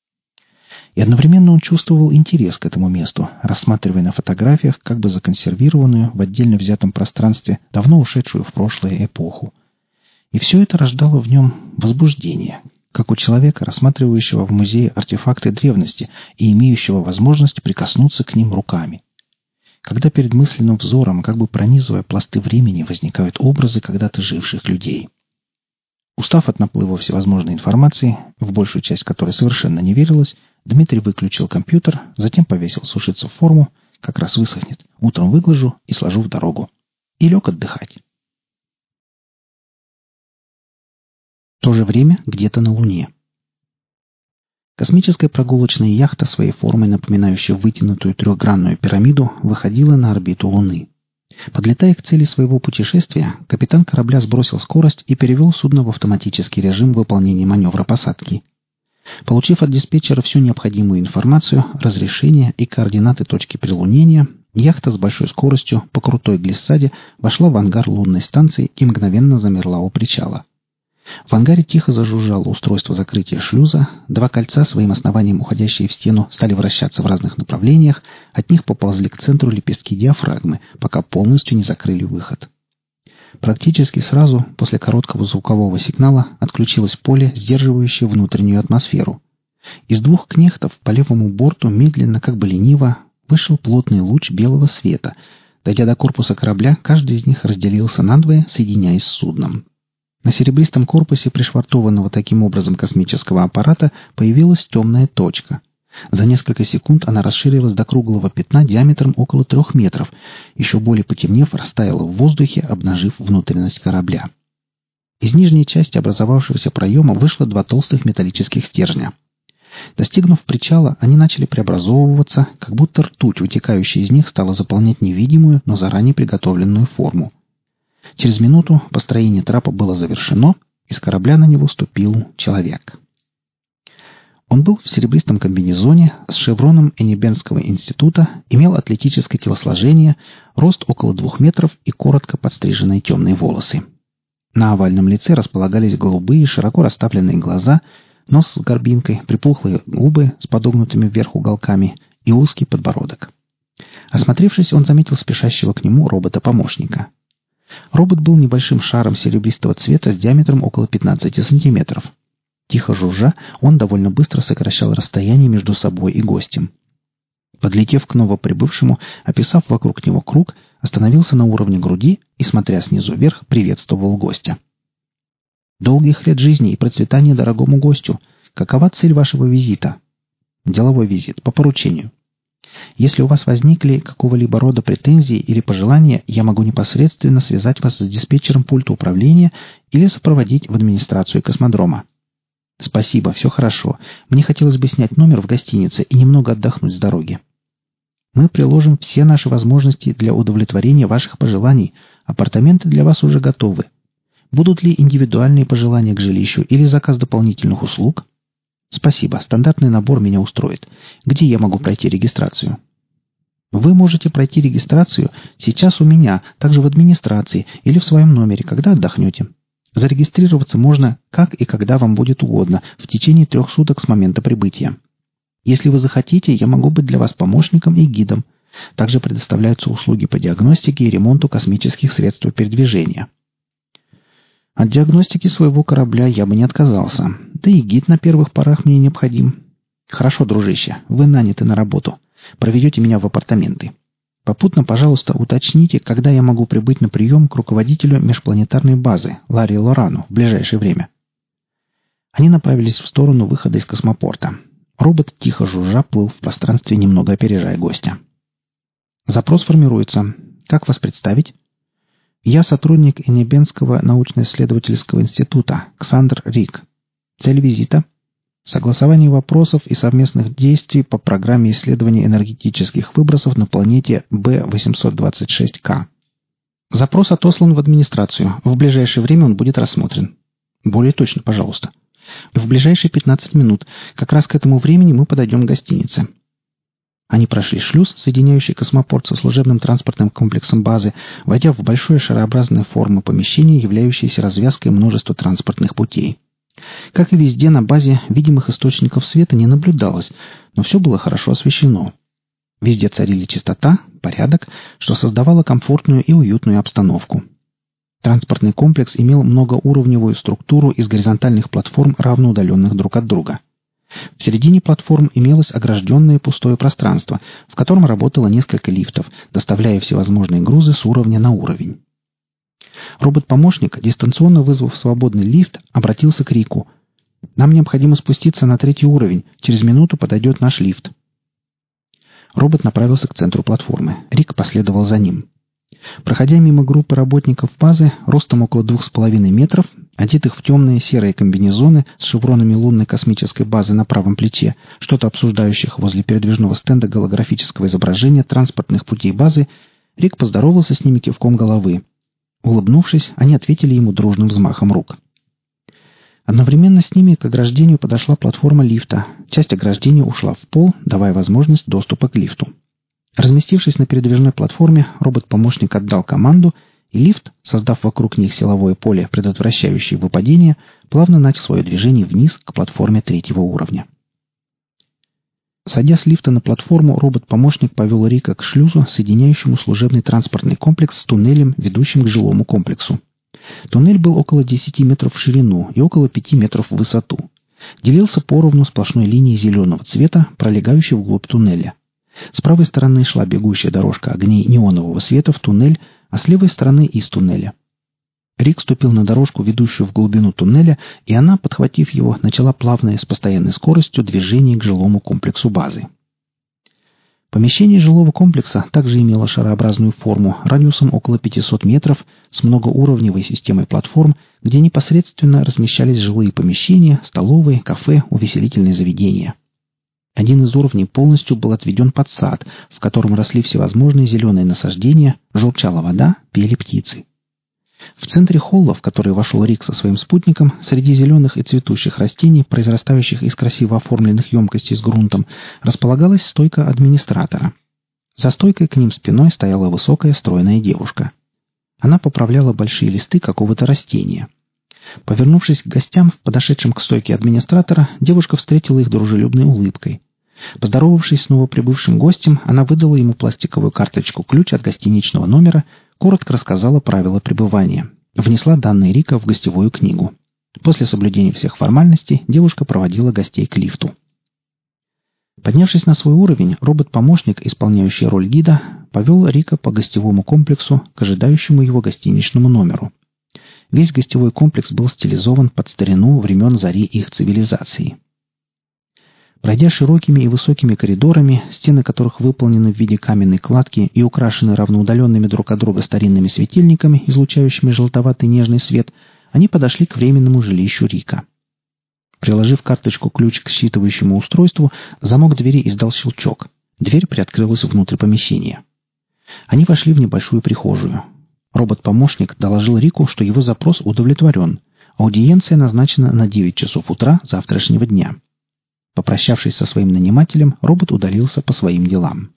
Speaker 1: И одновременно он чувствовал интерес к этому месту, рассматривая на фотографиях как бы законсервированную в отдельно взятом пространстве давно ушедшую в прошлое эпоху. И все это рождало в нем возбуждение, как у человека, рассматривающего в музее артефакты древности и имеющего возможность прикоснуться к ним руками. Когда перед мысленным взором, как бы пронизывая пласты времени, возникают образы когда-то живших людей. Устав от наплыва всевозможной информации, в большую часть которой совершенно не верилось, Дмитрий выключил компьютер, затем повесил сушиться в форму, как раз высохнет, утром выглажу и сложу в дорогу. И лег отдыхать. В то же время где-то на Луне. Космическая прогулочная яхта, своей формой напоминающая вытянутую трехгранную пирамиду, выходила на орбиту Луны. Подлетая к цели своего путешествия, капитан корабля сбросил скорость и перевел судно в автоматический режим выполнения маневра посадки. Получив от диспетчера всю необходимую информацию, разрешение и координаты точки прилунения, яхта с большой скоростью по крутой глиссаде вошла в ангар лунной станции и мгновенно замерла у причала. В ангаре тихо зажужжало устройство закрытия шлюза, 2 кольца, своим основанием уходящие в стену, стали вращаться в разных направлениях, от них поползли к центру лепестки диафрагмы, пока полностью не закрыли выход. Практически сразу, после короткого звукового сигнала, отключилось поле, сдерживающее внутреннюю атмосферу. Из 2 кнехтов по левому борту медленно, как бы лениво, вышел плотный луч белого света. Дойдя до корпуса корабля, каждый из них разделился надвое, соединяясь с судном. На серебристом корпусе пришвартованного таким образом космического аппарата появилась темная точка. За несколько секунд она расширилась до круглого пятна диаметром около 3 метров, еще более потемнев, растаяла в воздухе, обнажив внутренность корабля. Из нижней части образовавшегося проема вышло 2 толстых металлических стержня. Достигнув причала, они начали преобразовываться, как будто ртуть, вытекающая из них, стала заполнять невидимую, но заранее приготовленную форму. Через минуту построение трапа было завершено, и с корабля на него ступил человек. Он был в серебристом комбинезоне с шевроном Эннебенского института, имел атлетическое телосложение, рост около 2 метров и коротко подстриженные темные волосы. На овальном лице располагались голубые, широко расставленные глаза, нос с горбинкой, припухлые губы с подогнутыми вверх уголками и узкий подбородок. Осмотревшись, он заметил спешащего к нему робота-помощника. Робот был небольшим шаром серебристого цвета с диаметром около 15 сантиметров. Тихо жужжа, он довольно быстро сокращал расстояние между собой и гостем. Подлетев к новоприбывшему, описав вокруг него круг, остановился на уровне груди и, смотря снизу вверх, приветствовал гостя. «Долгих лет жизни и процветания дорогому гостю! Какова цель вашего визита?» «Деловой визит, по поручению. Если у вас возникли какого-либо рода претензии или пожелания, я могу непосредственно связать вас с диспетчером пульта управления или сопроводить в администрацию космодрома». «Спасибо, все хорошо. Мне хотелось бы снять номер в гостинице и немного отдохнуть с дороги. Мы приложим все наши возможности для удовлетворения ваших пожеланий. Апартаменты для вас уже готовы. Будут ли индивидуальные пожелания к жилищу или заказ дополнительных услуг?» «Спасибо. Стандартный набор меня устроит. Где я могу пройти регистрацию?» «Вы можете пройти регистрацию сейчас у меня, также в администрации или в своем номере, когда отдохнете. Зарегистрироваться можно как и когда вам будет угодно, в течение 3 суток с момента прибытия. Если вы захотите, я могу быть для вас помощником и гидом. Также предоставляются услуги по диагностике и ремонту космических средств передвижения». «От диагностики своего корабля я бы не отказался. Да и гид на первых порах мне необходим». «Хорошо, дружище, вы наняты на работу. Проведете меня в апартаменты. Попутно, пожалуйста, уточните, когда я могу прибыть на прием к руководителю межпланетарной базы Ларри Лорану в ближайшее время». Они направились в сторону выхода из космопорта. Робот тихо жужжа плыл в пространстве, немного опережая гостя. «Запрос формируется. Как вас представить?» «Я сотрудник Эннебенского научно-исследовательского института, Ксандр Рик. Цель визита – согласование вопросов и совместных действий по программе исследования энергетических выбросов на планете B826К. Запрос отослан в администрацию. В ближайшее время он будет рассмотрен». «Более точно, пожалуйста». «В ближайшие 15 минут. Как раз к этому времени мы подойдем к гостинице». Они прошли шлюз, соединяющий космопорт со служебным транспортным комплексом базы, войдя в большое шарообразной формы помещение, являющееся развязкой множества транспортных путей. Как и везде на базе, видимых источников света не наблюдалось, но все было хорошо освещено. Везде царили чистота, порядок, что создавало комфортную и уютную обстановку. Транспортный комплекс имел многоуровневую структуру из горизонтальных платформ, равноудаленных друг от друга. В середине платформ имелось огражденное пустое пространство, в котором работало несколько лифтов, доставляя всевозможные грузы с уровня на уровень. Робот-помощник, дистанционно вызвав свободный лифт, обратился к Рику. «Нам необходимо спуститься на 3-й уровень. Через минуту подойдет наш лифт». Робот направился к центру платформы. Рик последовал за ним. Проходя мимо группы работников базы, ростом около 2,5 метров, одетых в темные серые комбинезоны с шевронами лунной космической базы на правом плече, что-то обсуждающих возле передвижного стенда голографического изображения транспортных путей базы, Рик поздоровался с ними кивком головы. Улыбнувшись, они ответили ему дружным взмахом рук. Одновременно с ними к ограждению подошла платформа лифта. Часть ограждения ушла в пол, давая возможность доступа к лифту. Разместившись на передвижной платформе, робот-помощник отдал команду, и лифт, создав вокруг них силовое поле, предотвращающее выпадение, плавно начал свое движение вниз к платформе 3-го уровня. Сойдя с лифта на платформу, робот-помощник повел Рика к шлюзу, соединяющему служебный транспортный комплекс с туннелем, ведущим к жилому комплексу. Туннель был около 10 метров в ширину и около 5 метров в высоту. Делился поровну сплошной линией зеленого цвета, пролегающей вглубь туннеля. С правой стороны шла бегущая дорожка огней неонового света в туннель, а с левой стороны из туннеля. Рик ступил на дорожку, ведущую в глубину туннеля, и она, подхватив его, начала плавное с постоянной скоростью движение к жилому комплексу базы. Помещение жилого комплекса также имело шарообразную форму радиусом около 500 метров с многоуровневой системой платформ, где непосредственно размещались жилые помещения, столовые, кафе, увеселительные заведения. Один из уровней полностью был отведен под сад, в котором росли всевозможные зеленые насаждения, журчала вода, пели птицы. В центре холла, в который вошел Рик со своим спутником, среди зеленых и цветущих растений, произрастающих из красиво оформленных емкостей с грунтом, располагалась стойка администратора. За стойкой к ним спиной стояла высокая стройная девушка. Она поправляла большие листы какого-то растения. Повернувшись к гостям, подошедшим к стойке администратора, девушка встретила их дружелюбной улыбкой. Поздоровавшись с новоприбывшим гостем, она выдала ему пластиковую карточку-ключ от гостиничного номера, коротко рассказала правила пребывания, внесла данные Рика в гостевую книгу. После соблюдения всех формальностей девушка проводила гостей к лифту. Поднявшись на свой уровень, робот-помощник, исполняющий роль гида, повел Рика по гостевому комплексу к ожидающему его гостиничному номеру. Весь гостевой комплекс был стилизован под старину времен зари их цивилизации. Пройдя широкими и высокими коридорами, стены которых выполнены в виде каменной кладки и украшены равноудаленными друг от друга старинными светильниками, излучающими желтоватый нежный свет, они подошли к временному жилищу Рика. Приложив карточку-ключ к считывающему устройству, замок двери издал щелчок. Дверь приоткрылась внутрь помещения. Они вошли в небольшую прихожую. Робот-помощник доложил Рику, что его запрос удовлетворен. Аудиенция назначена на 9 часов утра завтрашнего дня. Попрощавшись со своим нанимателем, робот удалился по своим делам.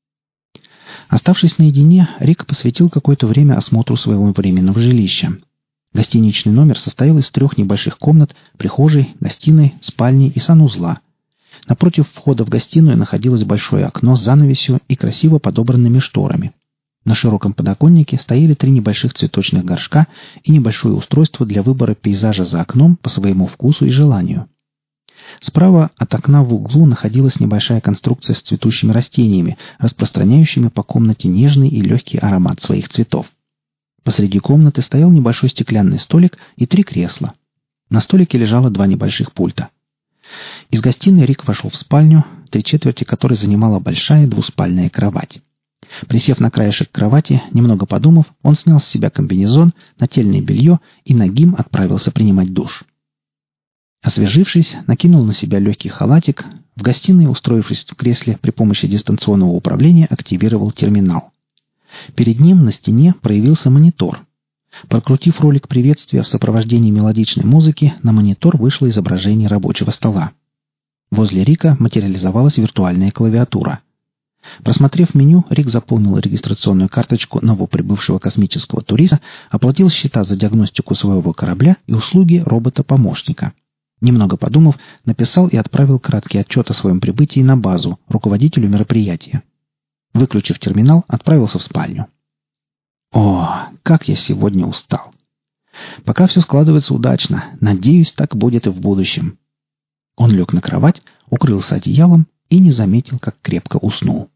Speaker 1: Оставшись наедине, Рик посвятил какое-то время осмотру своего временного жилища. Гостиничный номер состоял из 3 небольших комнат, прихожей, гостиной, спальни и санузла. Напротив входа в гостиную находилось большое окно с занавесью и красиво подобранными шторами. На широком подоконнике стояли 3 небольших цветочных горшка и небольшое устройство для выбора пейзажа за окном по своему вкусу и желанию. Справа от окна в углу находилась небольшая конструкция с цветущими растениями, распространяющими по комнате нежный и легкий аромат своих цветов. Посреди комнаты стоял небольшой стеклянный столик и 3 кресла. На столике лежало 2 небольших пульта. Из гостиной Рик вошел в спальню, 3/4 которой занимала большая двуспальная кровать. Присев на краешек кровати, немного подумав, он снял с себя комбинезон, нательное белье и нагим отправился принимать душ. Освежившись, накинул на себя легкий халатик, в гостиной, устроившись в кресле при помощи дистанционного управления, активировал терминал. Перед ним на стене проявился монитор. Прокрутив ролик приветствия в сопровождении мелодичной музыки, на монитор вышло изображение рабочего стола. Возле Рика материализовалась виртуальная клавиатура. Просмотрев меню, Рик заполнил регистрационную карточку новоприбывшего космического туриста, оплатил счета за диагностику своего корабля и услуги робота-помощника. Немного подумав, написал и отправил краткий отчет о своем прибытии на базу руководителю мероприятия. Выключив терминал, отправился в спальню. О, как я сегодня устал! Пока все складывается удачно, надеюсь, так будет и в будущем. Он лег на кровать, укрылся одеялом и не заметил, как крепко уснул.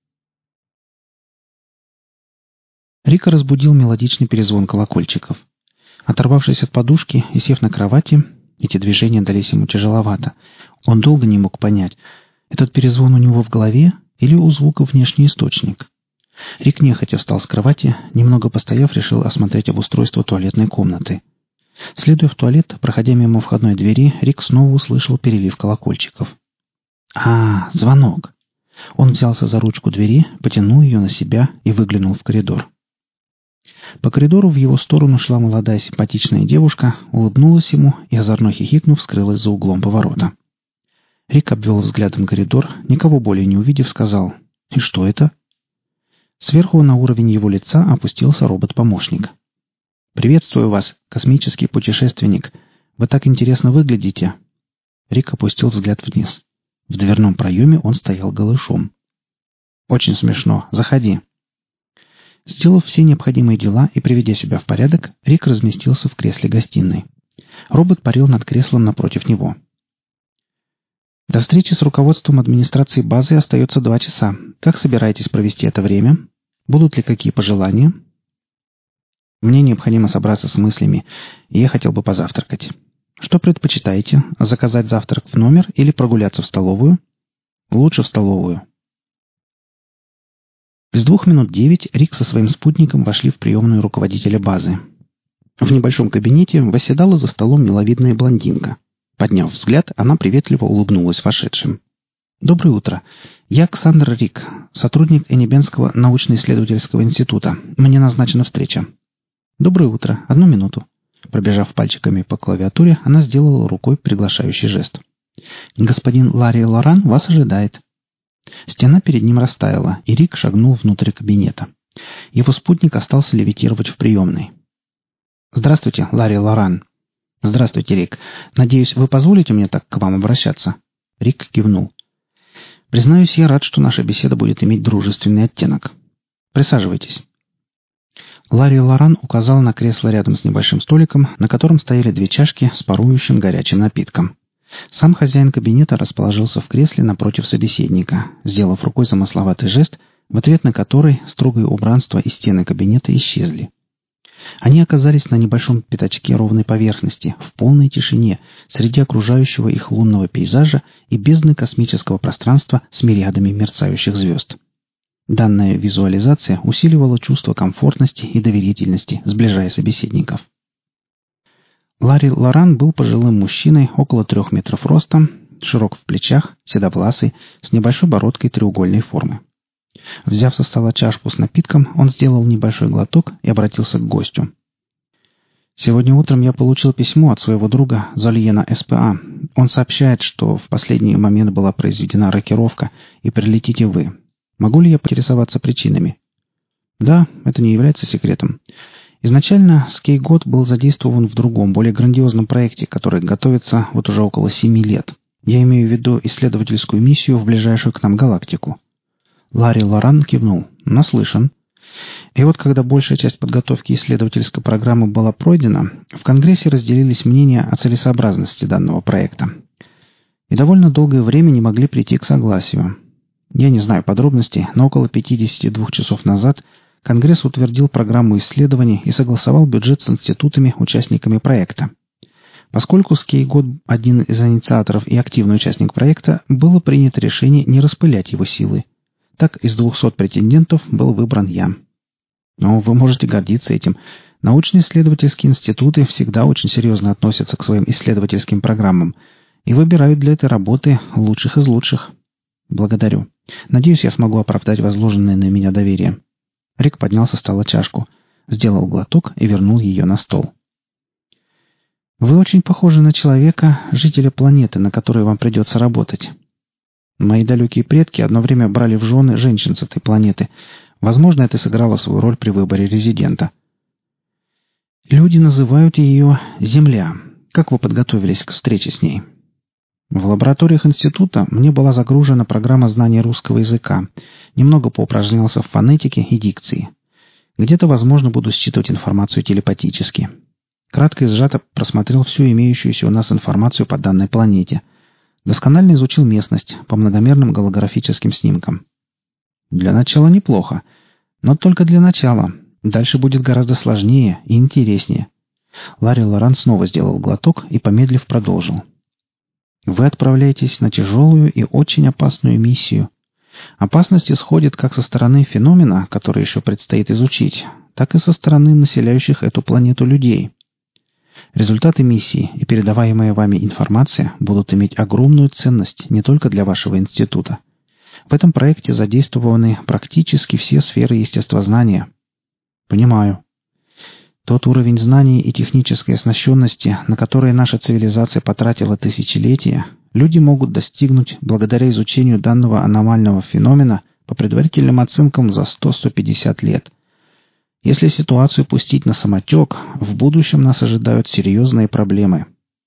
Speaker 1: Рика разбудил мелодичный перезвон колокольчиков. Оторвавшись от подушки и сев на кровати, эти движения дались ему тяжеловато. Он долго не мог понять, этот перезвон у него в голове или у звука внешний источник. Рик нехотя встал с кровати, немного постояв, решил осмотреть обустройство туалетной комнаты. Следуя в туалет, проходя мимо входной двери, Рик снова услышал перелив колокольчиков. Звонок. Он взялся за ручку двери, потянул ее на себя и выглянул в коридор. По коридору в его сторону шла молодая симпатичная девушка, улыбнулась ему и, озорно хихикнув, скрылась за углом поворота. Рик обвел взглядом коридор, никого более не увидев, сказал: «И что это?» Сверху на уровень его лица опустился робот-помощник. «Приветствую вас, космический путешественник. Вы так интересно выглядите». Рик опустил взгляд вниз. В дверном проеме он стоял голышом. «Очень смешно. Заходи». Сделав все необходимые дела и приведя себя в порядок, Рик разместился в кресле гостиной. Робот парил над креслом напротив него. До встречи с руководством администрации базы остается 2 часа. Как собираетесь провести это время? Будут ли какие пожелания? Мне необходимо собраться с мыслями, и я хотел бы позавтракать. Что предпочитаете? Заказать завтрак в номер или прогуляться в столовую? Лучше в столовую. С 2:09 Рик со своим спутником вошли в приемную руководителя базы. В небольшом кабинете восседала за столом миловидная блондинка. Подняв взгляд, она приветливо улыбнулась вошедшим. «Доброе утро. Я Ксандр Рик, сотрудник Энибенского научно-исследовательского института. Мне назначена встреча». «Доброе утро. Одну минуту». Пробежав пальчиками по клавиатуре, она сделала рукой приглашающий жест. «Господин Ларри Лоран вас ожидает». Стена перед ним растаяла, и Рик шагнул внутрь кабинета. Его спутник остался левитировать в приемной. «Здравствуйте, Ларри Лоран». «Здравствуйте, Рик. Надеюсь, вы позволите мне так к вам обращаться?» Рик кивнул. «Признаюсь, я рад, что наша беседа будет иметь дружественный оттенок. Присаживайтесь». Ларри Лоран указал на кресло рядом с небольшим столиком, на котором стояли 2 чашки с парующим горячим напитком. Сам хозяин кабинета расположился в кресле напротив собеседника, сделав рукой замысловатый жест, в ответ на который строгое убранство и стены кабинета исчезли. Они оказались на небольшом пятачке ровной поверхности, в полной тишине, среди окружающего их лунного пейзажа и бездны космического пространства с мириадами мерцающих звезд. Данная визуализация усиливала чувство комфортности и доверительности, сближая собеседников. Ларри Лоран был пожилым мужчиной около 3 метров роста, широк в плечах, седовласый, с небольшой бородкой треугольной формы. Взяв со стола чашку с напитком, он сделал небольшой глоток и обратился к гостю. «Сегодня утром я получил письмо от своего друга Зольена СПА. Он сообщает, что в последний момент была произведена рокировка, и прилетите вы. Могу ли я поинтересоваться причинами?» «Да, это не является секретом. Изначально Скейгот был задействован в другом, более грандиозном проекте, который готовится вот уже около 7 лет. Я имею в виду исследовательскую миссию в ближайшую к нам галактику». Ларри Лоран кивнул. «Наслышан». И вот когда большая часть подготовки исследовательской программы была пройдена, в Конгрессе разделились мнения о целесообразности данного проекта. И довольно долгое время не могли прийти к согласию. Я не знаю подробностей, но около 52 часов назад Конгресс утвердил программу исследований и согласовал бюджет с институтами, участниками проекта. Поскольку Скейгот один из инициаторов и активный участник проекта, было принято решение не распылять его силы. Так из 200 претендентов был выбран я. Но вы можете гордиться этим. Научно-исследовательские институты всегда очень серьезно относятся к своим исследовательским программам и выбирают для этой работы лучших из лучших. Благодарю. Надеюсь, я смогу оправдать возложенное на меня доверие. Рик поднял со стола чашку, сделал глоток и вернул ее на стол. Вы очень похожи на человека, жителя планеты, на которой вам придется работать. Мои далекие предки одно время брали в жены женщин с этой планеты. Возможно, это сыграло свою роль при выборе резидента. Люди называют ее «Земля». Как вы подготовились к встрече с ней? В лабораториях института мне была загружена программа знания русского языка. Немного поупражнялся в фонетике и дикции. Где-то, возможно, буду считывать информацию телепатически. Кратко и сжато просмотрел всю имеющуюся у нас информацию по данной планете. Досконально изучил местность по многомерным голографическим снимкам. Для начала неплохо. Но только для начала. Дальше будет гораздо сложнее и интереснее. Ларри Лоран снова сделал глоток и, помедлив, продолжил. Вы отправляетесь на тяжелую и очень опасную миссию. Опасность исходит как со стороны феномена, который еще предстоит изучить, так и со стороны населяющих эту планету людей. Результаты миссии и передаваемая вами информация будут иметь огромную ценность не только для вашего института. В этом проекте задействованы практически все сферы естествознания. Понимаю. Тот уровень знаний и технической оснащенности, на которые наша цивилизация потратила тысячелетия, люди могут достигнуть благодаря изучению данного аномального феномена по предварительным оценкам за 100-150 лет. Если ситуацию пустить на самотек, в будущем нас ожидают серьезные проблемы.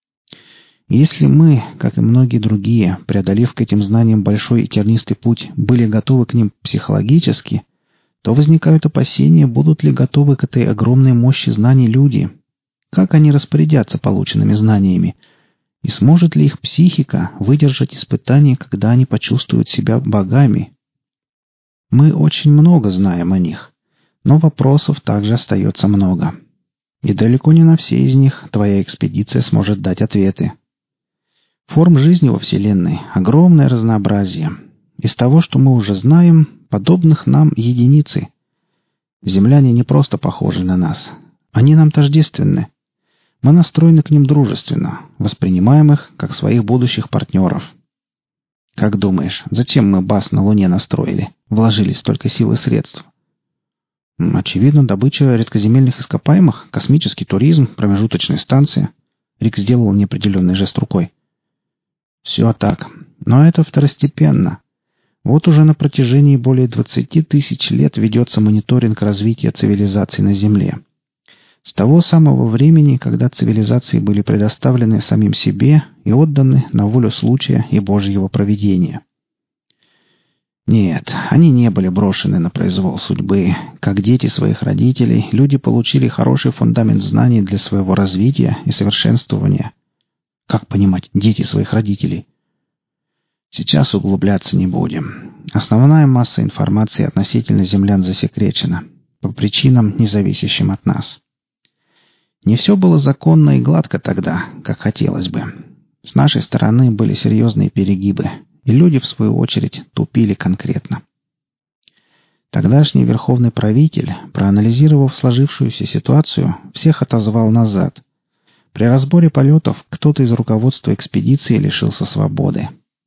Speaker 1: Если мы, как и многие другие, преодолев к этим знаниям большой и тернистый путь, были готовы к ним психологически, то возникают опасения, будут ли готовы к этой огромной мощи знаний люди, как они распорядятся полученными знаниями, и сможет ли их психика выдержать испытания, когда они почувствуют себя богами. Мы очень много знаем о них, Но вопросов также остается много. И далеко не на все из них твоя экспедиция сможет дать ответы. Форм жизни во Вселенной огромное разнообразие. Из того, что мы уже знаем, подобных нам единицы. Земляне не просто похожи на нас. Они нам тождественны. Мы настроены к ним дружественно, воспринимаем их как своих будущих партнеров. Как думаешь, зачем мы баз на Луне настроили? Вложили столько сил и средств? Очевидно, добыча редкоземельных ископаемых, космический туризм, промежуточная станция. Рик сделал неопределенный жест рукой. Все так, но это второстепенно. Вот уже на протяжении более 20 тысяч лет ведется мониторинг развития цивилизаций на Земле. С того самого времени, когда цивилизации были предоставлены самим себе и отданы на волю случая и Божьего провидения. Нет, они не были брошены на произвол судьбы. Как дети своих родителей, люди получили хороший фундамент знаний для своего развития и совершенствования. Как понимать дети своих родителей? Сейчас углубляться не будем. Основная масса информации относительно землян засекречена, по причинам, не зависящим от нас. Не все было законно и гладко тогда, как хотелось бы. С нашей стороны были серьезные перегибы, и люди, в свою очередь, тупили конкретно. Тогдашний верховный правитель, проанализировав сложившуюся ситуацию, всех отозвал назад. При разборе полетов кто-то из руководства экспедиции лишился свободы.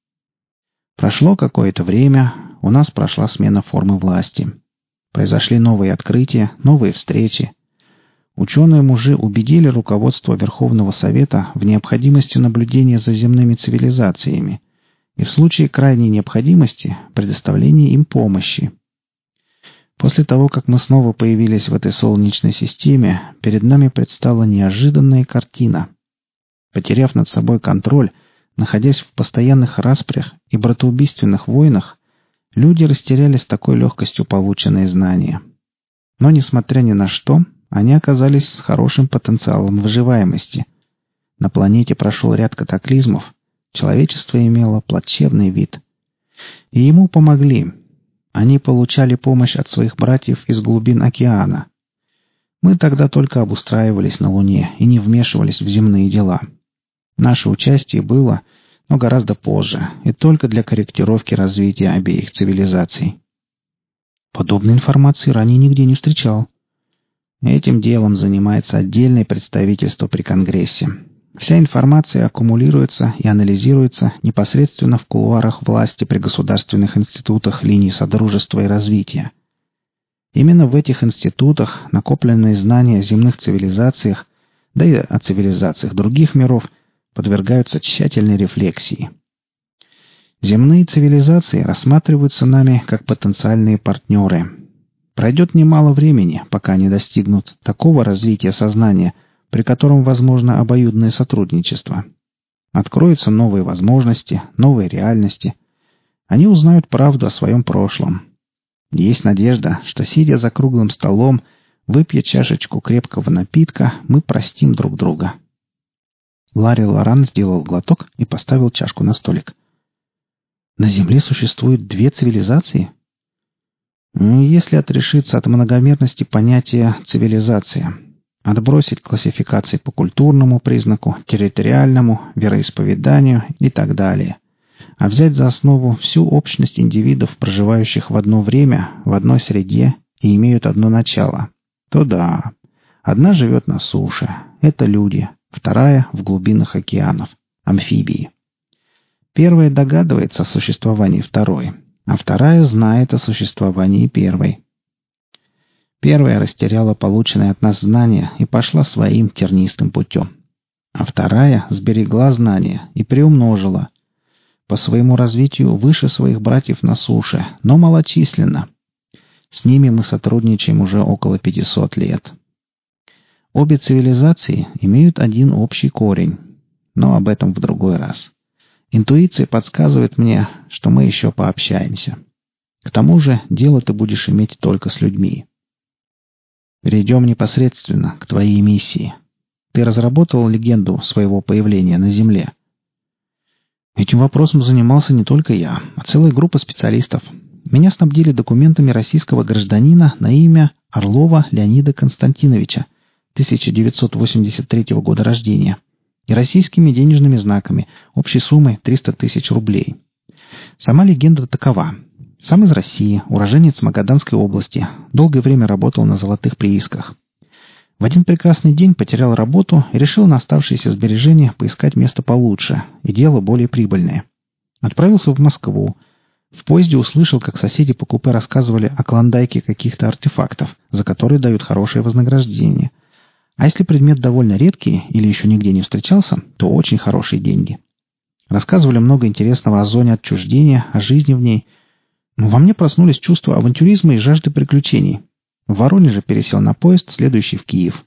Speaker 1: Прошло какое-то время, у нас прошла смена формы власти. Произошли новые открытия, новые встречи. Ученые-мужи убедили руководство Верховного Совета в необходимости наблюдения за земными цивилизациями и в случае крайней необходимости предоставления им помощи. После того, как мы снова появились в этой солнечной системе, перед нами предстала неожиданная картина. Потеряв над собой контроль, находясь в постоянных распрях и братоубийственных войнах, люди растеряли с такой легкостью полученные знания. Но, несмотря ни на что, они оказались с хорошим потенциалом выживаемости. На планете прошел ряд катаклизмов, человечество имело плачевный вид. И ему помогли. Они получали помощь от своих братьев из глубин океана. Мы тогда только обустраивались на Луне и не вмешивались в земные дела. Наше участие было, но гораздо позже, и только для корректировки развития обеих цивилизаций. Подобной информации ранее нигде не встречал. Этим делом занимается отдельное представительство при Конгрессе. Вся информация аккумулируется и анализируется непосредственно в кулуарах власти при государственных институтах линий содружества и развития. Именно в этих институтах накопленные знания о земных цивилизациях, да и о цивилизациях других миров, подвергаются тщательной рефлексии. Земные цивилизации рассматриваются нами как потенциальные партнеры. Пройдет немало времени, пока они достигнут такого развития сознания, при котором возможно обоюдное сотрудничество. Откроются новые возможности, новые реальности. Они узнают правду о своем прошлом. Есть надежда, что, сидя за круглым столом, выпья чашечку крепкого напитка, мы простим друг друга. Ларри Лоран сделал глоток и поставил чашку на столик. На Земле существует две цивилизации? Если отрешиться от многомерности понятия «цивилизация», отбросить классификации по культурному признаку, территориальному, вероисповеданию и так далее, а взять за основу всю общность индивидов, проживающих в одно время, в одной среде и имеют одно начало, то да, одна живет на суше, это люди, вторая — в глубинах океанов, амфибии. Первая догадывается о существовании второй, а вторая знает о существовании первой. Первая растеряла полученные от нас знания и пошла своим тернистым путем. А вторая сберегла знания и приумножила. По своему развитию выше своих братьев на суше, но малочисленно. С ними мы сотрудничаем уже около 500 лет. Обе цивилизации имеют один общий корень, но об этом в другой раз. Интуиция подсказывает мне, что мы еще пообщаемся. К тому же дело ты будешь иметь только с людьми. Перейдем непосредственно к твоей миссии. Ты разработал легенду своего появления на Земле? Этим вопросом занимался не только я, а целая группа специалистов. Меня снабдили документами российского гражданина на имя Орлова Леонида Константиновича, 1983 года рождения, и российскими денежными знаками общей суммой 300 тысяч рублей. Сама легенда такова. Сам из России, уроженец Магаданской области, долгое время работал на золотых приисках. В один прекрасный день потерял работу и решил на оставшиеся сбережения поискать место получше и дело более прибыльное. Отправился в Москву. В поезде услышал, как соседи по купе рассказывали о клондайке каких-то артефактов, за которые дают хорошее вознаграждение. А если предмет довольно редкий или еще нигде не встречался, то очень хорошие деньги. Рассказывали много интересного о зоне отчуждения, о жизни в ней. Но во мне проснулись чувства авантюризма и жажды приключений. В Воронеже пересел на поезд, следующий в Киев.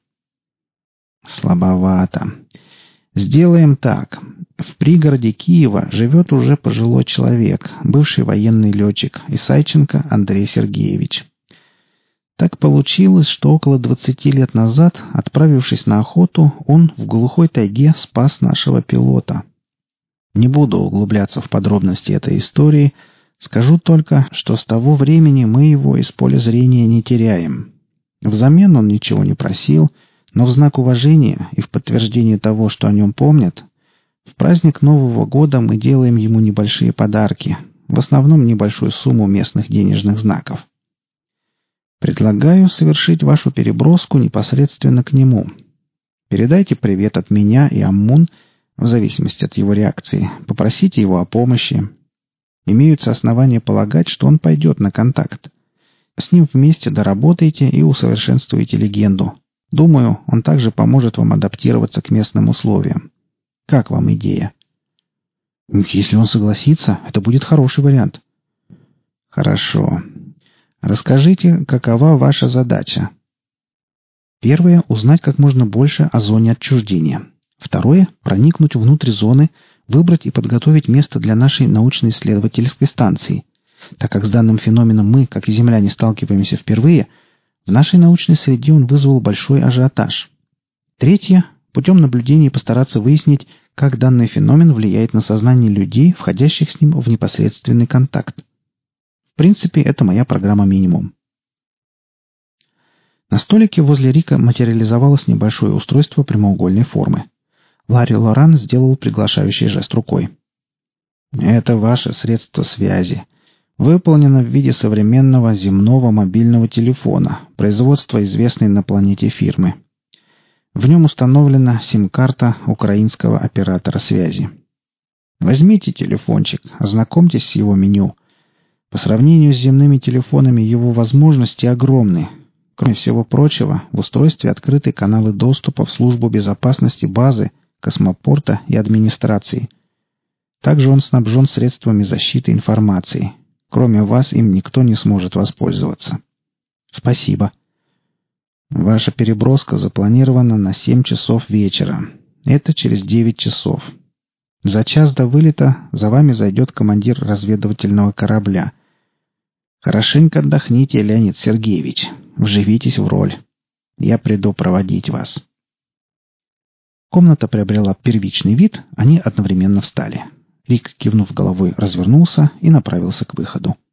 Speaker 1: Слабовато. Сделаем так. В пригороде Киева живет уже пожилой человек, бывший военный летчик, Исайченко Андрей Сергеевич. Так получилось, что около 20 лет назад, отправившись на охоту, он в глухой тайге спас нашего пилота. Не буду углубляться в подробности этой истории, скажу только, что с того времени мы его из поля зрения не теряем. Взамен он ничего не просил, но в знак уважения и в подтверждение того, что о нем помнят, в праздник Нового года мы делаем ему небольшие подарки, в основном небольшую сумму местных денежных знаков. Предлагаю совершить вашу переброску непосредственно к нему. Передайте привет от меня и Аммун, в зависимости от его реакции. Попросите его о помощи. Имеются основания полагать, что он пойдет на контакт. С ним вместе доработайте и усовершенствуйте легенду. Думаю, он также поможет вам адаптироваться к местным условиям. Как вам идея? Если он согласится, это будет хороший вариант. Хорошо. Расскажите, какова ваша задача? Первое – узнать как можно больше о зоне отчуждения. Второе – проникнуть внутрь зоны, выбрать и подготовить место для нашей научно-исследовательской станции. Так как с данным феноменом мы, как и земляне, сталкиваемся впервые, в нашей научной среде он вызвал большой ажиотаж. Третье – путем наблюдений постараться выяснить, как данный феномен влияет на сознание людей, входящих с ним в непосредственный контакт. В принципе, это моя программа «Минимум». На столике возле Рика материализовалось небольшое устройство прямоугольной формы. Ларри Лоран сделал приглашающий жест рукой. «Это ваше средство связи. Выполнено в виде современного земного мобильного телефона, производства известной на планете фирмы. В нем установлена сим-карта украинского оператора связи. Возьмите телефончик, ознакомьтесь с его меню. По сравнению с земными телефонами его возможности огромны. Кроме всего прочего, в устройстве открыты каналы доступа в службу безопасности базы, космопорта и администрации. Также он снабжен средствами защиты информации. Кроме вас им никто не сможет воспользоваться. Спасибо. Ваша переброска запланирована на 7 часов вечера. Это через 9 часов. За час до вылета за вами зайдет командир разведывательного корабля. Хорошенько отдохните, Леонид Сергеевич. Вживитесь в роль. Я приду проводить вас». Комната приобрела первичный вид, они одновременно встали. Рик, кивнув головой, развернулся и направился к выходу.